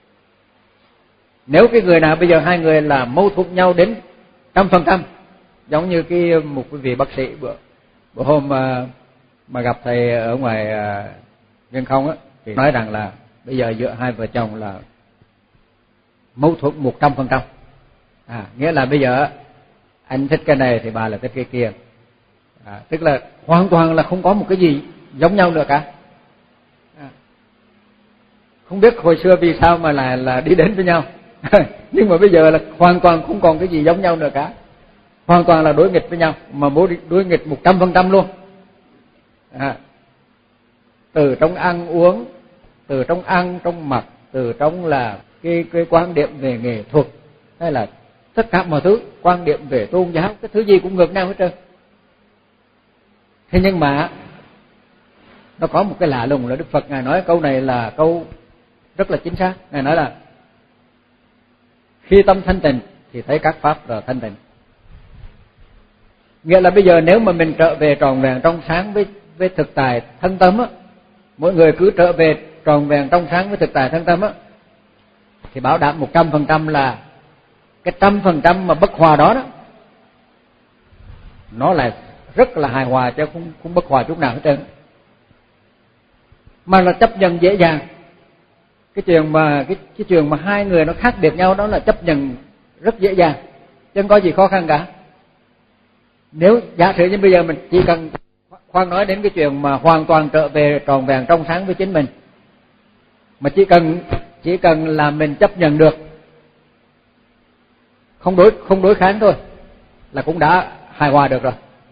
Nếu cái người nào bây giờ hai người là mâu thuẫn nhau đến trăm phần trăm, giống như cái một cái vị bác sĩ bữa bữa hôm mà, mà gặp thầy ở ngoài Viên Không á, thì nói rằng là bây giờ giữa hai vợ chồng là mâu thuẫn một trăm phần trăm. À, nghĩa là bây giờ anh thích cái này thì bà là thích cái kia. À, tức là hoàn toàn là không có một cái gì giống nhau nữa cả. À, không biết hồi xưa vì sao mà là là đi đến với nhau. Nhưng mà bây giờ là hoàn toàn không còn cái gì giống nhau nữa cả, hoàn toàn là đối nghịch với nhau, mà đối nghịch một trăm phần trăm luôn. À, từ trong ăn uống, từ trong ăn trong mặc, từ trong là cái cái quan điểm về nghệ thuật, hay là tất cả mọi thứ, quan điểm về tôn giáo, cái thứ gì cũng ngược nhau hết trơn. Thế nhưng mà nó có một cái lạ lùng là Đức Phật ngài nói câu này là câu rất là chính xác. Ngài nói là khi tâm thanh tịnh thì thấy các pháp là thanh tịnh. Nghĩa là bây giờ nếu mà mình trở về tròn vẹn trong sáng với với thực tại thân tâm á, mỗi người cứ trở về tròn vẹn trong sáng với thực tại thân tâm á, thì bảo đảm một trăm phần trăm là cái trăm phần trăm mà bất hòa đó đó, nó là rất là hài hòa, chứ không không bất hòa chút nào hết trơn, mà là chấp nhận dễ dàng. Cái chuyện mà cái cái chuyện mà hai người nó khác biệt nhau đó là chấp nhận rất dễ dàng, chứ không có gì khó khăn cả. Nếu giả sử như bây giờ mình chỉ cần khoan nói đến cái chuyện mà hoàn toàn trở về tròn vẹn trong sáng với chính mình, mà chỉ cần chỉ cần là mình chấp nhận được, không đối không đối kháng thôi, là cũng đã hài hòa được rồi,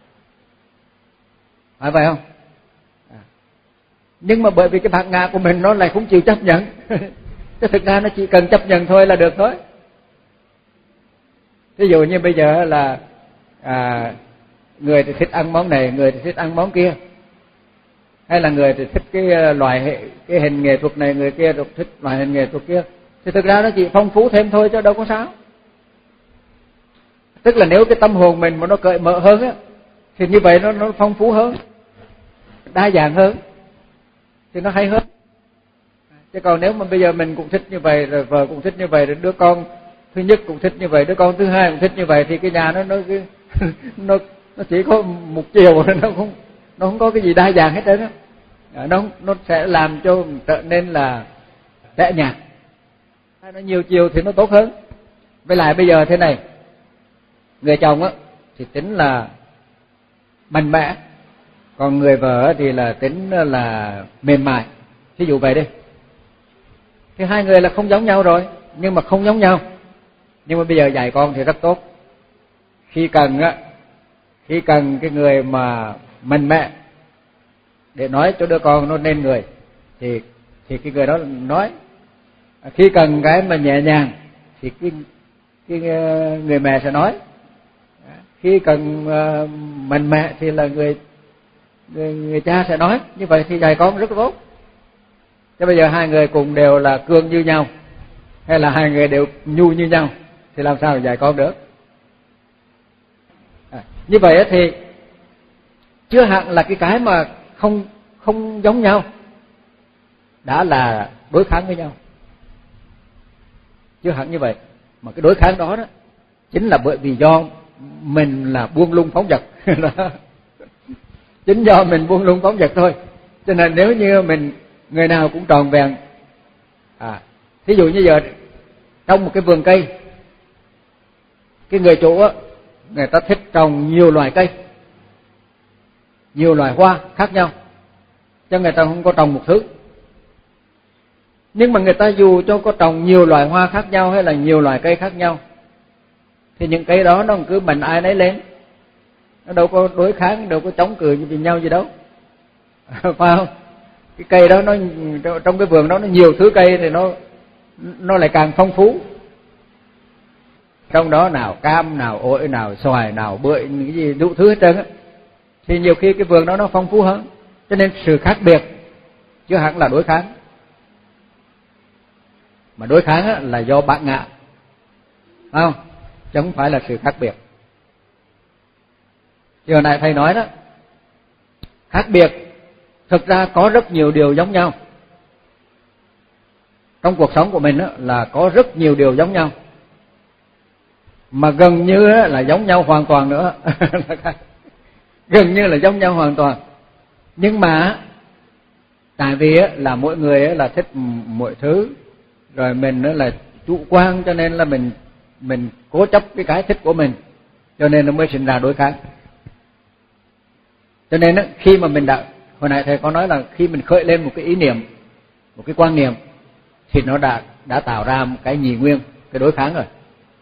phải vậy không? À. Nhưng mà bởi vì cái bản ngã của mình nó lại không chịu chấp nhận. Chứ thực ra nó chỉ cần chấp nhận thôi là được thôi. Ví dụ như bây giờ là à, người thì thích ăn món này, người thì thích ăn món kia, hay là người thì thích cái loại cái hình nghệ thuật này, người kia thích loại hình nghệ thuật kia, thì thực ra nó chỉ phong phú thêm thôi chứ đâu có sao. Tức là nếu cái tâm hồn mình mà nó cởi mở hơn á, thì như vậy nó nó phong phú hơn, đa dạng hơn, thì nó hay hơn. Chứ còn nếu mà bây giờ mình cũng thích như vậy, rồi vợ cũng thích như vậy, rồi đứa con thứ nhất cũng thích như vậy, đứa con thứ hai cũng thích như vậy, thì cái nhà nó nó nó nó chỉ có một chiều, nó không nó không có cái gì đa dạng hết trơn á. Nó nó sẽ làm cho trở nên là tẻ nhạt. Nó nhiều chiều thì nó tốt hơn. Với lại bây giờ thế này, người chồng á thì tính là mạnh mẽ, còn người vợ thì là tính là mềm mại, ví dụ vậy đi. Thì hai người là không giống nhau rồi, nhưng mà không giống nhau. Nhưng mà bây giờ dạy con thì rất tốt. Khi cần á, khi cần cái người mà mạnh mẽ để nói cho đứa con nó nên người, thì thì cái người đó nói. Khi cần cái mà nhẹ nhàng thì cái cái người mẹ sẽ nói. Khi cần uh, mạnh mẽ thì là người, người người cha sẽ nói. Như vậy thì dạy con rất là tốt. Chứ bây giờ hai người cùng đều là cương như nhau, hay là hai người đều nhu như nhau, thì làm sao dạy con được? À, như vậy thì chưa hẳn là cái cái mà không không giống nhau đã là đối kháng với nhau, chưa hẳn như vậy. Mà cái đối kháng đó đó chính là bởi vì do mình là buông lung phóng dật. Chính do mình buông lung phóng dật thôi. Cho nên nếu như mình người nào cũng tròn vẹn, à, thí dụ như giờ trong một cái vườn cây, cái người chủ á, người ta thích trồng nhiều loài cây, nhiều loài hoa khác nhau, cho người ta không có trồng một thứ. Nhưng mà người ta dù cho có trồng nhiều loài hoa khác nhau hay là nhiều loài cây khác nhau, thì những cây đó nó cứ mạnh ai nấy lên, nó đâu có đối kháng, đâu có chống cự với nhau gì đâu. Phải không? Cái cây đó nó trong cái vườn đó nó nhiều thứ cây thì nó nó lại càng phong phú. Trong đó nào cam, nào ổi, nào xoài, nào bưởi, những cái gì đủ thứ hết trơn á, thì nhiều khi cái vườn đó nó phong phú hơn. Cho nên sự khác biệt chứ hẳn là đối kháng, mà đối kháng là do bản ngã, không, chứ không phải là sự khác biệt. Chứ hồi nãy thầy nói đó, khác biệt thực ra có rất nhiều điều giống nhau. Trong cuộc sống của mình đó, là có rất nhiều điều giống nhau, mà gần như là giống nhau hoàn toàn nữa. Gần như là giống nhau hoàn toàn. Nhưng mà tại vì là mỗi người là thích mọi thứ, rồi mình là chủ quan, cho nên là mình mình cố chấp cái cái thích của mình, cho nên nó mới sinh ra đối kháng. Cho nên khi mà mình đã, hồi nãy thầy có nói là khi mình khởi lên một cái ý niệm, một cái quan niệm, thì nó đã đã tạo ra một cái nhị nguyên, cái đối kháng rồi.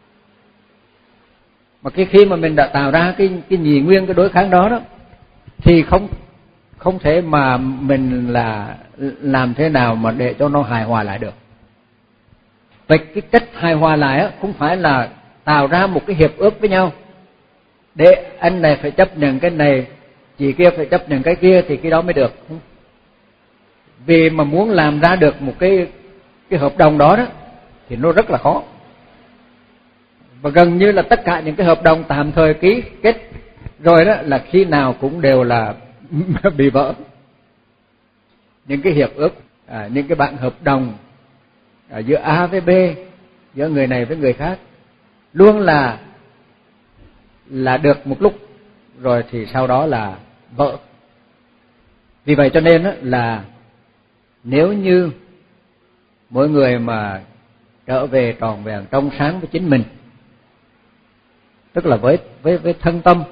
Mà cái khi mà mình đã tạo ra cái cái nhị nguyên, cái đối kháng đó đó, thì không không thể mà mình là làm thế nào mà để cho nó hài hòa lại được. Vậy cái cách hài hòa lại á không phải là tạo ra một cái hiệp ước với nhau để anh này phải chấp nhận cái này, chị kia phải chấp nhận cái kia thì cái đó mới được. Vì mà muốn làm ra được một cái cái hợp đồng đó đó thì nó rất là khó. Và gần như là tất cả những cái hợp đồng tạm thời ký kết rồi đó là khi nào cũng đều là bị vỡ. Những cái hiệp ước, à, những cái bản hợp đồng à, giữa A với B, giữa người này với người khác, luôn là là được một lúc rồi thì sau đó là vỡ. Vì vậy cho nên là nếu như mỗi người mà trở về tròn vẹn trong sáng với chính mình, tức là với với với thân tâm,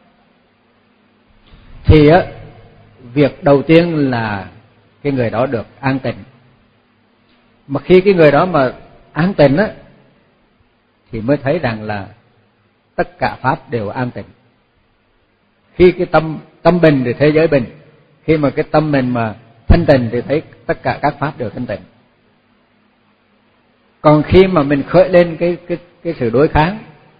thì á việc đầu tiên là cái người đó được an tịnh. Mà khi cái người đó mà an tịnh á thì mới thấy rằng là tất cả pháp đều an tịnh. Khi cái tâm tâm bình thì thế giới bình, khi mà cái tâm mình mà thanh tịnh thì thấy tất cả các pháp đều thanh tịnh. Còn khi mà mình khởi lên cái cái cái sự đối kháng,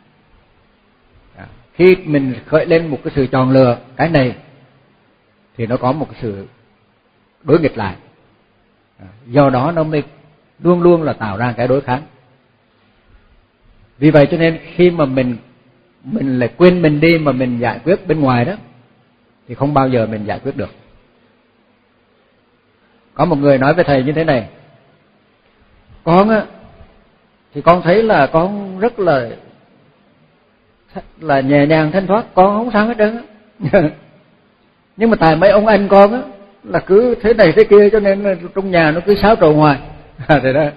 khi mình khởi lên một cái sự chọn lựa cái này thì nó có một cái sự đối nghịch lại. Do đó nó mới luôn luôn là tạo ra cái đối kháng. Vì vậy cho nên khi mà mình mình lại quên mình đi mà mình giải quyết bên ngoài đó thì không bao giờ mình giải quyết được. Có một người nói với thầy như thế này: con á thì con thấy là con rất là là nhẹ nhàng thanh thoát, con không sao hết trơn á. Nhưng mà tại mấy ông anh con á là cứ thế này thế kia, cho nên trong nhà nó cứ xáo trộn hoài. Thế đó.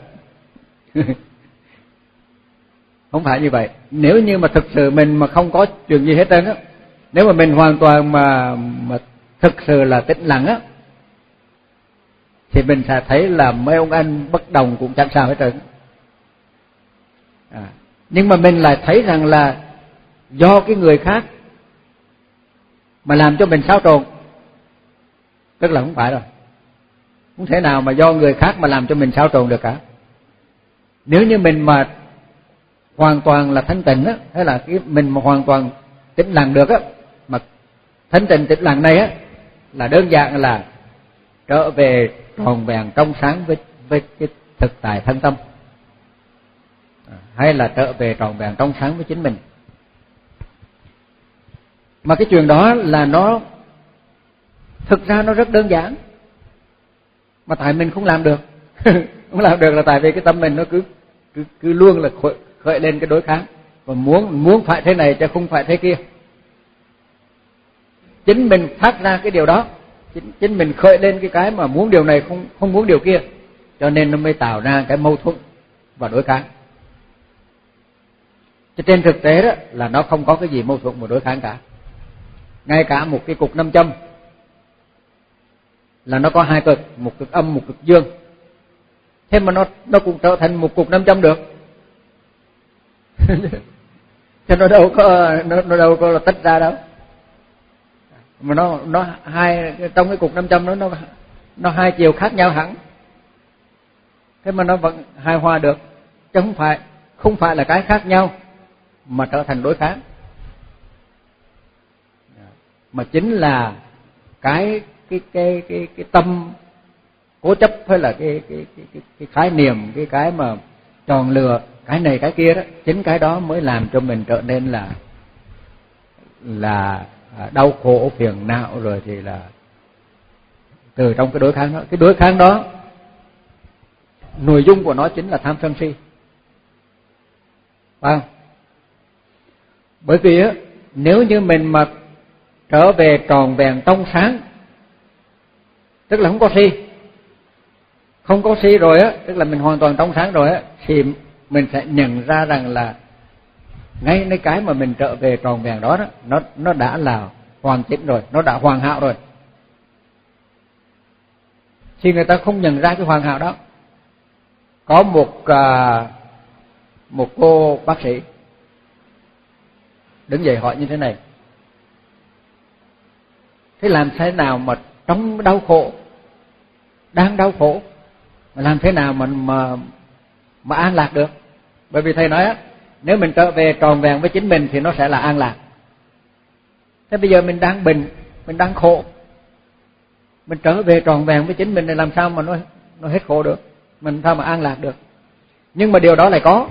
Không phải như vậy. Nếu như mà thực sự mình mà không có chuyện gì hết trơn á, nếu mà mình hoàn toàn mà mà thực sự là tĩnh lặng á, thì mình sẽ thấy là mấy ông anh bất đồng cũng chẳng sao hết trơn. À, nhưng mà mình lại thấy rằng là do cái người khác mà làm cho mình xáo trộn, tức là không phải rồi. Không thể nào mà do người khác mà làm cho mình xáo trộn được cả. Nếu như mình mà hoàn toàn là thanh tịnh á, hay là cái mình mà hoàn toàn tĩnh lặng được á, mà thanh tịnh tĩnh lặng này á là đơn giản là trở về tròn vẹn trong sáng với với cái thực tại thân tâm, hay là trở về tròn vẹn trong sáng với chính mình. Mà cái chuyện đó là nó thực ra nó rất đơn giản, mà tại mình không làm được. Không làm được là tại vì cái tâm mình nó cứ cứ cứ luôn là khởi, khởi lên cái đối kháng, và muốn muốn phải thế này chứ không phải thế kia. Chính mình phát ra cái điều đó, chính chính mình khởi lên cái cái mà muốn điều này không không muốn điều kia, cho nên nó mới tạo ra cái mâu thuẫn và đối kháng. Chứ trên thực tế đó là nó không có cái gì mâu thuẫn và đối kháng cả. Ngay cả một cái cục nam châm là nó có hai cực, một cực âm, một cực dương. Thế mà nó nó cũng trở thành một cục nam châm được. Chứ nó đâu có nó, nó đâu có là tách ra đâu. Mà nó nó hai trong cái cục nam châm đó, nó nó hai chiều khác nhau hẳn. Thế mà nó vẫn hài hòa được, chứ không phải không phải là cái khác nhau mà trở thành đối kháng. Mà chính là cái cái cái cái cái tâm cố chấp hay là cái cái cái cái, cái khái niệm, cái cái mà tròn lừa cái này cái kia đó, chính cái đó mới làm cho mình trở nên là là đau khổ phiền não, rồi thì là từ trong cái đối kháng đó. Cái đối kháng đó nội dung của nó chính là tham sân si, phải không? Bởi vì á, nếu như mình mà trở về tròn vẹn trong sáng, tức là không có si, không có si rồi á, tức là mình hoàn toàn trong sáng rồi á, thì mình sẽ nhận ra rằng là ngayในcái mà mình trở về tròn vẹn đó, đó nó nó đã là hoàn chỉnh rồi, nó đã hoàn hảo rồi. Thì người ta không nhận ra cái hoàn hảo đó. Có một à, một cô bác sĩ đứng dậy hỏi như thế này: thế làm thế nào mà trong đau khổ, đang đau khổ, mà làm thế nào mà mà mà an lạc được? Bởi vì thầy nói á, nếu mình trở về tròn vẹn với chính mình thì nó sẽ là an lạc. Thế bây giờ mình đang bệnh, mình đang khổ, mình trở về tròn vẹn với chính mình thì làm sao mà nó nó hết khổ được, mình sao mà an lạc được? Nhưng mà điều đó lại có.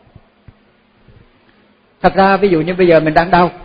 Thật ra ví dụ như bây giờ mình đang đau,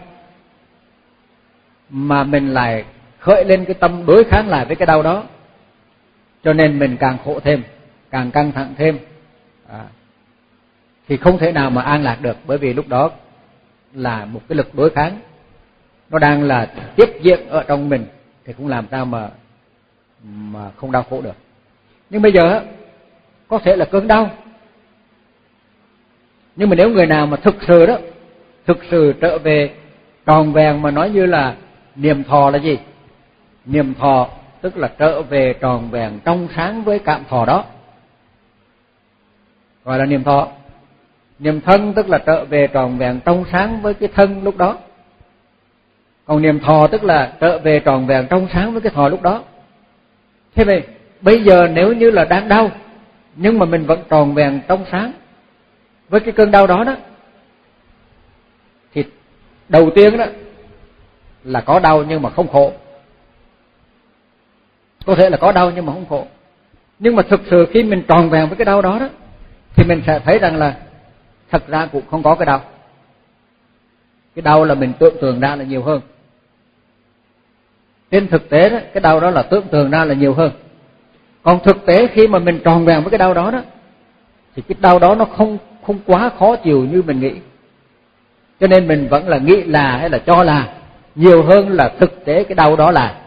mà mình lại khởi lên cái tâm đối kháng lại với cái đau đó, cho nên mình càng khổ thêm, càng căng thẳng thêm, à, thì không thể nào mà an lạc được. Bởi vì lúc đó là một cái lực đối kháng nó đang là tiếp diễn ở trong mình, thì cũng làm sao mà mà không đau khổ được. Nhưng bây giờ có thể là cơn đau, nhưng mà nếu người nào mà thực sự đó, thực sự trở về tròn vẹn, mà nói như là niệm thọ là gì? Niệm thọ tức là trở về tròn vẹn trong sáng với cảm thọ đó, gọi là niệm thọ. Niệm thân tức là trở về tròn vẹn trong sáng với cái thân lúc đó. Còn niệm thọ tức là trở về tròn vẹn trong sáng với cái thọ lúc đó. Thế vậy bây giờ nếu như là đang đau, nhưng mà mình vẫn tròn vẹn trong sáng với cái cơn đau đó đó, thì đầu tiên đó là có đau nhưng mà không khổ. Có thể là có đau nhưng mà không khổ. Nhưng mà thực sự khi mình tròn vẹn với cái đau đó đó, thì mình sẽ thấy rằng là thật ra cũng không có cái đau. Cái đau là mình tưởng tượng ra là nhiều hơn. Trên thực tế đó, cái đau đó là tưởng tượng ra là nhiều hơn. Còn thực tế khi mà mình tròn vẹn với cái đau đó đó, thì cái đau đó nó không không quá khó chịu như mình nghĩ. Cho nên mình vẫn là nghĩ là hay là cho là nhiều hơn là thực tế cái đau đó là.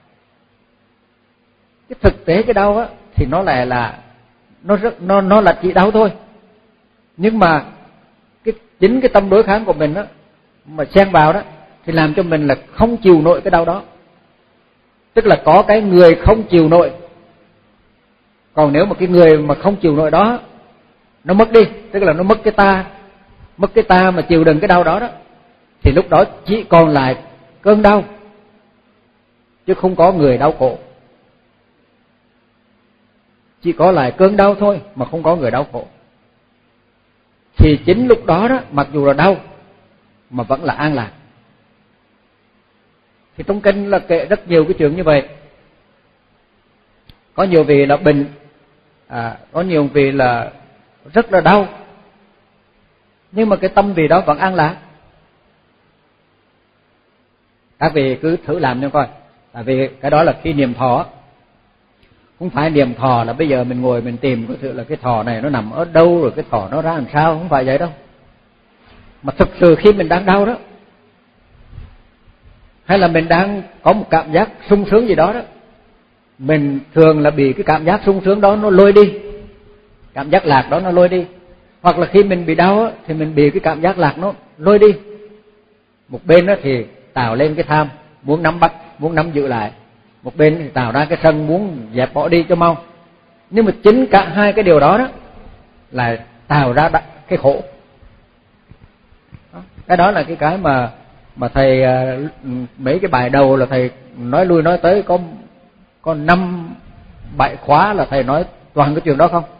Cái thực tế cái đau á thì nó lại là nó rất nó nó là chỉ đau thôi. Nhưng mà cái chính cái tâm đối kháng của mình đó mà xen vào đó thì làm cho mình là không chịu nổi cái đau đó. Tức là có cái người không chịu nổi. Còn nếu mà cái người mà không chịu nổi đó nó mất đi, tức là nó mất cái ta, mất cái ta mà chịu đựng cái đau đó đó, thì lúc đó chỉ còn lại cơn đau, chứ không có người đau khổ. Chỉ có lại cơn đau thôi mà không có người đau khổ. Thì chính lúc đó đó, mặc dù là đau mà vẫn là an lạc. Thì trong kinh là kể rất nhiều cái chuyện như vậy. Có nhiều vị là bệnh, à, có nhiều vị là rất là đau, nhưng mà cái tâm vị đó vẫn an lạc. Các vị cứ thử làm xem coi. Tại vì cái đó là khi niệm thọ. Không phải niệm thọ là bây giờ mình ngồi mình tìm cái sự là cái thọ này nó nằm ở đâu, rồi cái thọ nó ra làm sao, không phải vậy đâu. Mà thực sự khi mình đang đau đó, hay là mình đang có một cảm giác sung sướng gì đó đó, mình thường là bị cái cảm giác sung sướng đó nó lôi đi, cảm giác lạc đó nó lôi đi. Hoặc là khi mình bị đau á, thì mình bị cái cảm giác lạc nó lôi đi. Một bên đó thì tạo lên cái tham, muốn nắm bắt, muốn nắm giữ lại. Một bên thì tạo ra cái sân, muốn dẹp bỏ đi cho mau. Nhưng mà chính cả hai cái điều đó đó là tạo ra cái khổ. Cái đó là cái cái mà mà thầy mấy cái bài đầu là thầy nói lui nói tới có có năm bảy khóa là thầy nói toàn cái chuyện đó không.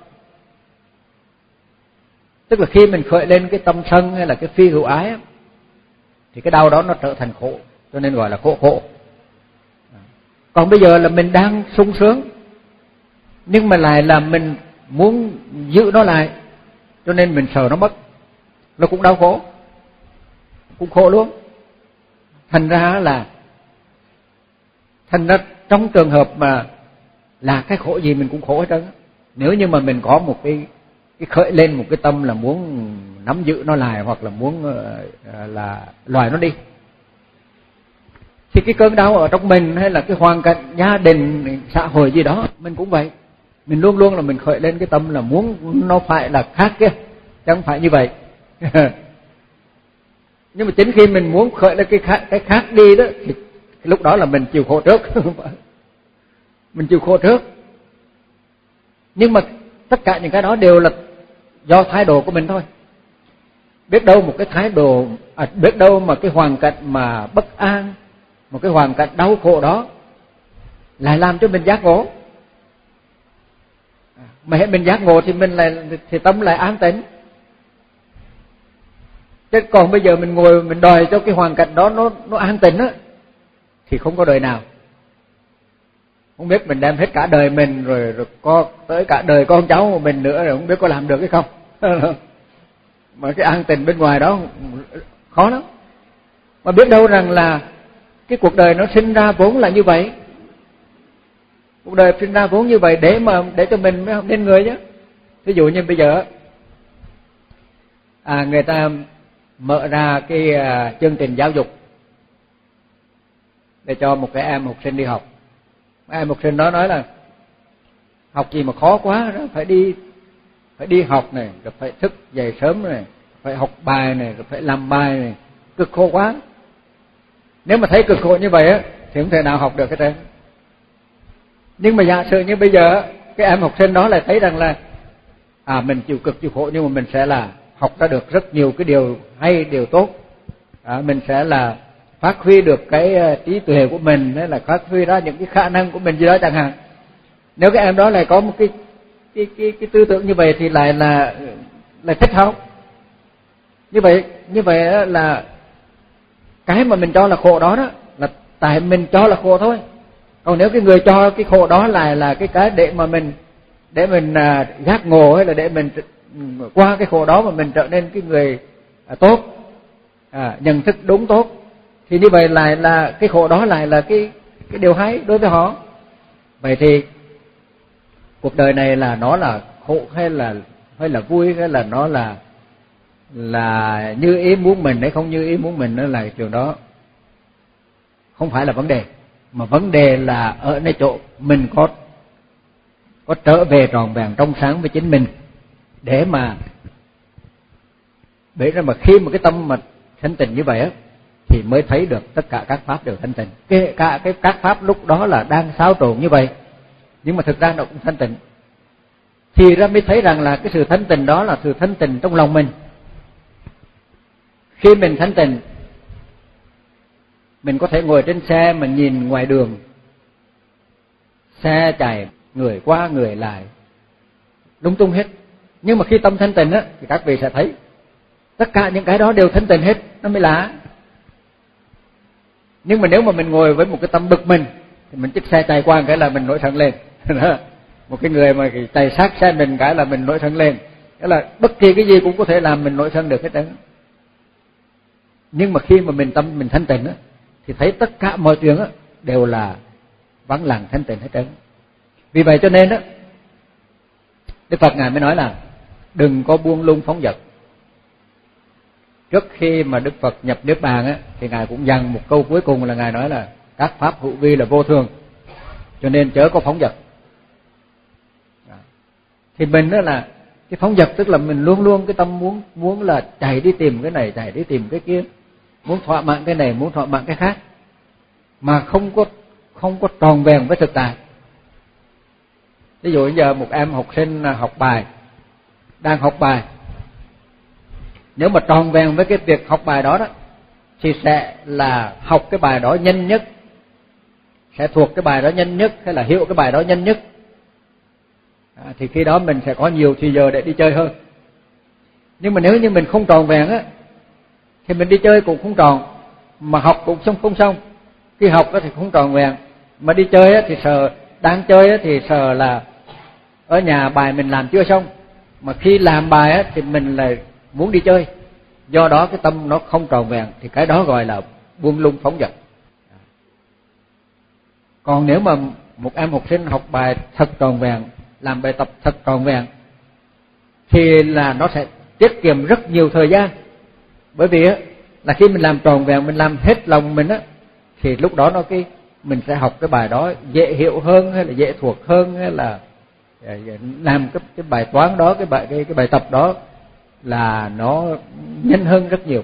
Tức là khi mình khởi lên cái tâm sân hay là cái phi hữu ái á, thì cái đau đó nó trở thành khổ, cho nên gọi là khổ khổ. Còn bây giờ là mình đang sung sướng, nhưng mà lại là mình muốn giữ nó lại, cho nên mình sợ nó mất, nó cũng đau khổ, cũng khổ luôn. Thành ra là thành ra trong trường hợp mà là cái khổ gì mình cũng khổ hết trơn. Nếu như mà mình có một cái cái khởi lên một cái tâm là muốn nắm giữ nó lại, hoặc là muốn là loại nó đi, thì cái cơn đau ở trong mình hay là cái hoàn cảnh gia đình xã hội gì đó mình cũng vậy, mình luôn luôn là mình khởi lên cái tâm là muốn nó phải là khác kia, chứ không phải như vậy. Nhưng mà chính khi mình muốn khởi lên cái khác, cái khác đi đó, thì lúc đó là mình chịu khổ trước. Mình chịu khổ trước. Nhưng mà tất cả những cái đó đều là do thái độ của mình thôi. Biết đâu một cái thái độ, à, biết đâu mà cái hoàn cảnh mà bất an, một cái hoàn cảnh đau khổ đó lại làm cho mình giác ngộ. Mà hết mình giác ngộ thì mình lại thì tâm lại an tĩnh. Chứ còn bây giờ mình ngồi mình đòi cho cái hoàn cảnh đó nó nó an tĩnh á, thì không có đời nào. Không biết mình đem hết cả đời mình rồi, rồi có tới cả đời con cháu của mình nữa rồi không biết có làm được hay không. Mà cái an tĩnh bên ngoài đó khó lắm. Mà biết đâu rằng là cái cuộc đời nó sinh ra vốn là như vậy. Cuộc đời sinh ra vốn như vậy để mà để cho mình mới nên người chứ. Ví dụ như bây giờ à, người ta mở ra cái uh, chương trình giáo dục để cho một cái em học sinh đi học. Em học sinh đó nói là học gì mà khó quá đó, phải đi phải đi học này, rồi phải thức dậy sớm này, phải học bài này, rồi phải làm bài này, cực khổ quá. Nếu mà thấy cực khổ như vậy á thì không thể nào học được cái trơn. Nhưng mà giả sử như bây giờ cái em học sinh đó lại thấy rằng là à mình chịu cực chịu khổ nhưng mà mình sẽ là học ra được rất nhiều cái điều hay, điều tốt. À, mình sẽ là phát huy được cái trí tuệ của mình, hay là phát huy ra những cái khả năng của mình gì đó chẳng hạn. Nếu cái em đó lại có một cái cái cái cái tư tưởng như vậy thì lại là lại thích học. Như vậy như vậy là cái mà mình cho là khổ đó đó là tại mình cho là khổ thôi. Còn nếu cái người cho cái khổ đó lại là cái cái để mà mình để mình à, giác ngộ, hay là để mình qua cái khổ đó mà mình trở nên cái người à, tốt, à, nhận thức đúng tốt, thì như vậy lại là cái khổ đó lại là cái cái điều hay đối với họ. Vậy thì cuộc đời này là nó là khổ hay là hay là vui, hay là nó là là như ý muốn mình hay không như ý muốn mình, nó là chuyện đó không phải là vấn đề, mà vấn đề là ở nơi chỗ mình có có trở về tròn vẹn trong sáng với chính mình, để mà bởi ra mà khi mà cái tâm mà thanh tịnh như vậy á thì mới thấy được tất cả các pháp đều thanh tịnh. Kể cả cái các pháp lúc đó là đang xáo trộn như vậy, nhưng mà thực ra nó cũng thanh tịnh. Thì ra mới thấy rằng là cái sự thanh tịnh đó là sự thanh tịnh trong lòng mình. Khi mình thanh tịnh, mình có thể ngồi trên xe mà nhìn ngoài đường, xe chạy, người qua người lại, lung tung hết. Nhưng mà khi tâm thanh tịnh á thì các vị sẽ thấy tất cả những cái đó đều thanh tịnh hết, nó mới lạ. Nhưng mà nếu mà mình ngồi với một cái tâm bực mình thì mình chiếc xe chạy qua cái là mình nổi thân lên. Một cái người mà chạy sát xe mình cái là mình nổi thân lên. Tức là bất kỳ cái gì cũng có thể làm mình nổi thân được hết đó. Nhưng mà khi mà mình tâm mình thanh tịnh á thì thấy tất cả mọi chuyện á đều là vắng lặng thanh tịnh hết trơn. Vì vậy cho nên á Đức Phật ngài mới nói là đừng có buông lung phóng dật. Trước khi mà Đức Phật nhập niết bàn á thì ngài cũng dặn một câu cuối cùng là ngài nói là các pháp hữu vi là vô thường, cho nên chớ có phóng dật. Thì mình đó là cái phóng dật tức là mình luôn luôn cái tâm muốn muốn là chạy đi tìm cái này, chạy đi tìm cái kia, muốn thỏa mãn cái này, muốn thỏa mãn cái khác, mà không có không có tròn vẹn với thực tại. Ví dụ bây giờ một em học sinh học bài, đang học bài, nếu mà tròn vẹn với cái việc học bài đó đó thì sẽ là học cái bài đó nhanh nhất, sẽ thuộc cái bài đó nhanh nhất, hay là hiểu cái bài đó nhanh nhất. À, thì khi đó mình sẽ có nhiều thời giờ để đi chơi hơn. Nhưng mà nếu như mình không tròn vẹn á thì mình đi chơi cũng không tròn, mà học cũng không không xong. Khi học đó thì không tròn vẹn, Mà đi chơi á, thì sợ, đang chơi á, thì sợ là ở nhà bài mình làm chưa xong, mà khi làm bài á, thì mình lại muốn đi chơi, do đó cái tâm nó không tròn vẹn, thì cái đó gọi là buông lung phóng dật. Còn nếu mà một em học sinh học bài thật tròn vẹn, làm bài tập thật tròn vẹn, thì là nó sẽ tiết kiệm rất nhiều thời gian. Bởi vì á, là khi mình làm tròn vẹn, mình làm hết lòng mình á, thì lúc đó nó cái mình sẽ học cái bài đó dễ hiểu hơn, hay là dễ thuộc hơn, hay là làm cái cái bài toán đó, cái bài cái, cái bài tập đó là nó nhanh hơn rất nhiều.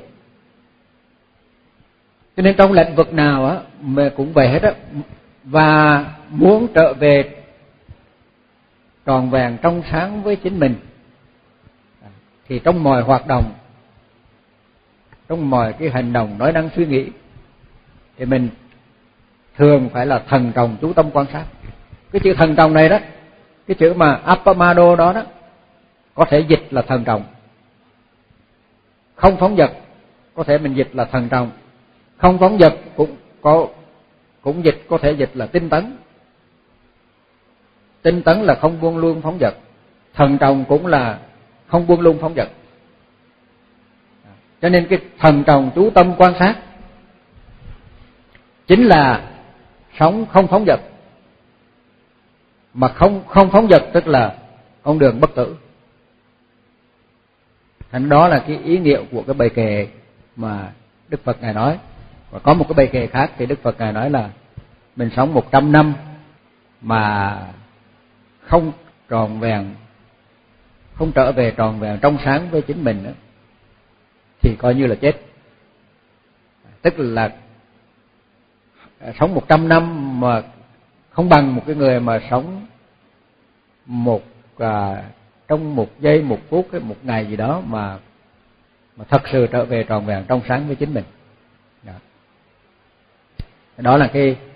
Cho nên trong lĩnh vực nào á mà cũng vậy hết á, và muốn trở về tròn vẹn trong sáng với chính mình, thì trong mọi hoạt động, trong mọi cái hành động nói năng suy nghĩ, thì mình thường phải là thần trọng chú tâm quan sát. Cái chữ thần trọng này đó, cái chữ mà appamado đó đó, có thể dịch là thần trọng. Không phóng dật có thể mình dịch là thần trọng. Không phóng dật cũng có cũng dịch có thể dịch là tinh tấn. Tinh tấn là không buông luôn phóng dật. Thần trọng cũng là không buông luôn phóng dật. Cho nên cái thần trọng chú tâm quan sát chính là sống không phóng dật. Mà không không phóng dật tức là con đường bất tử. Thành đó là cái ý nghĩa của cái bài kệ mà Đức Phật Ngài nói. Và có một cái bài kệ khác thì Đức Phật Ngài nói là mình sống một trăm năm mà không tròn vẹn, không trở về tròn vẹn trong sáng với chính mình nữa, thì coi như là chết. Tức là sống một trăm năm mà không bằng một cái người mà sống một à, trong một giây, một phút, một ngày gì đó mà mà thật sự trở về tròn vẹn trong sáng với chính mình. Đó, đó là cái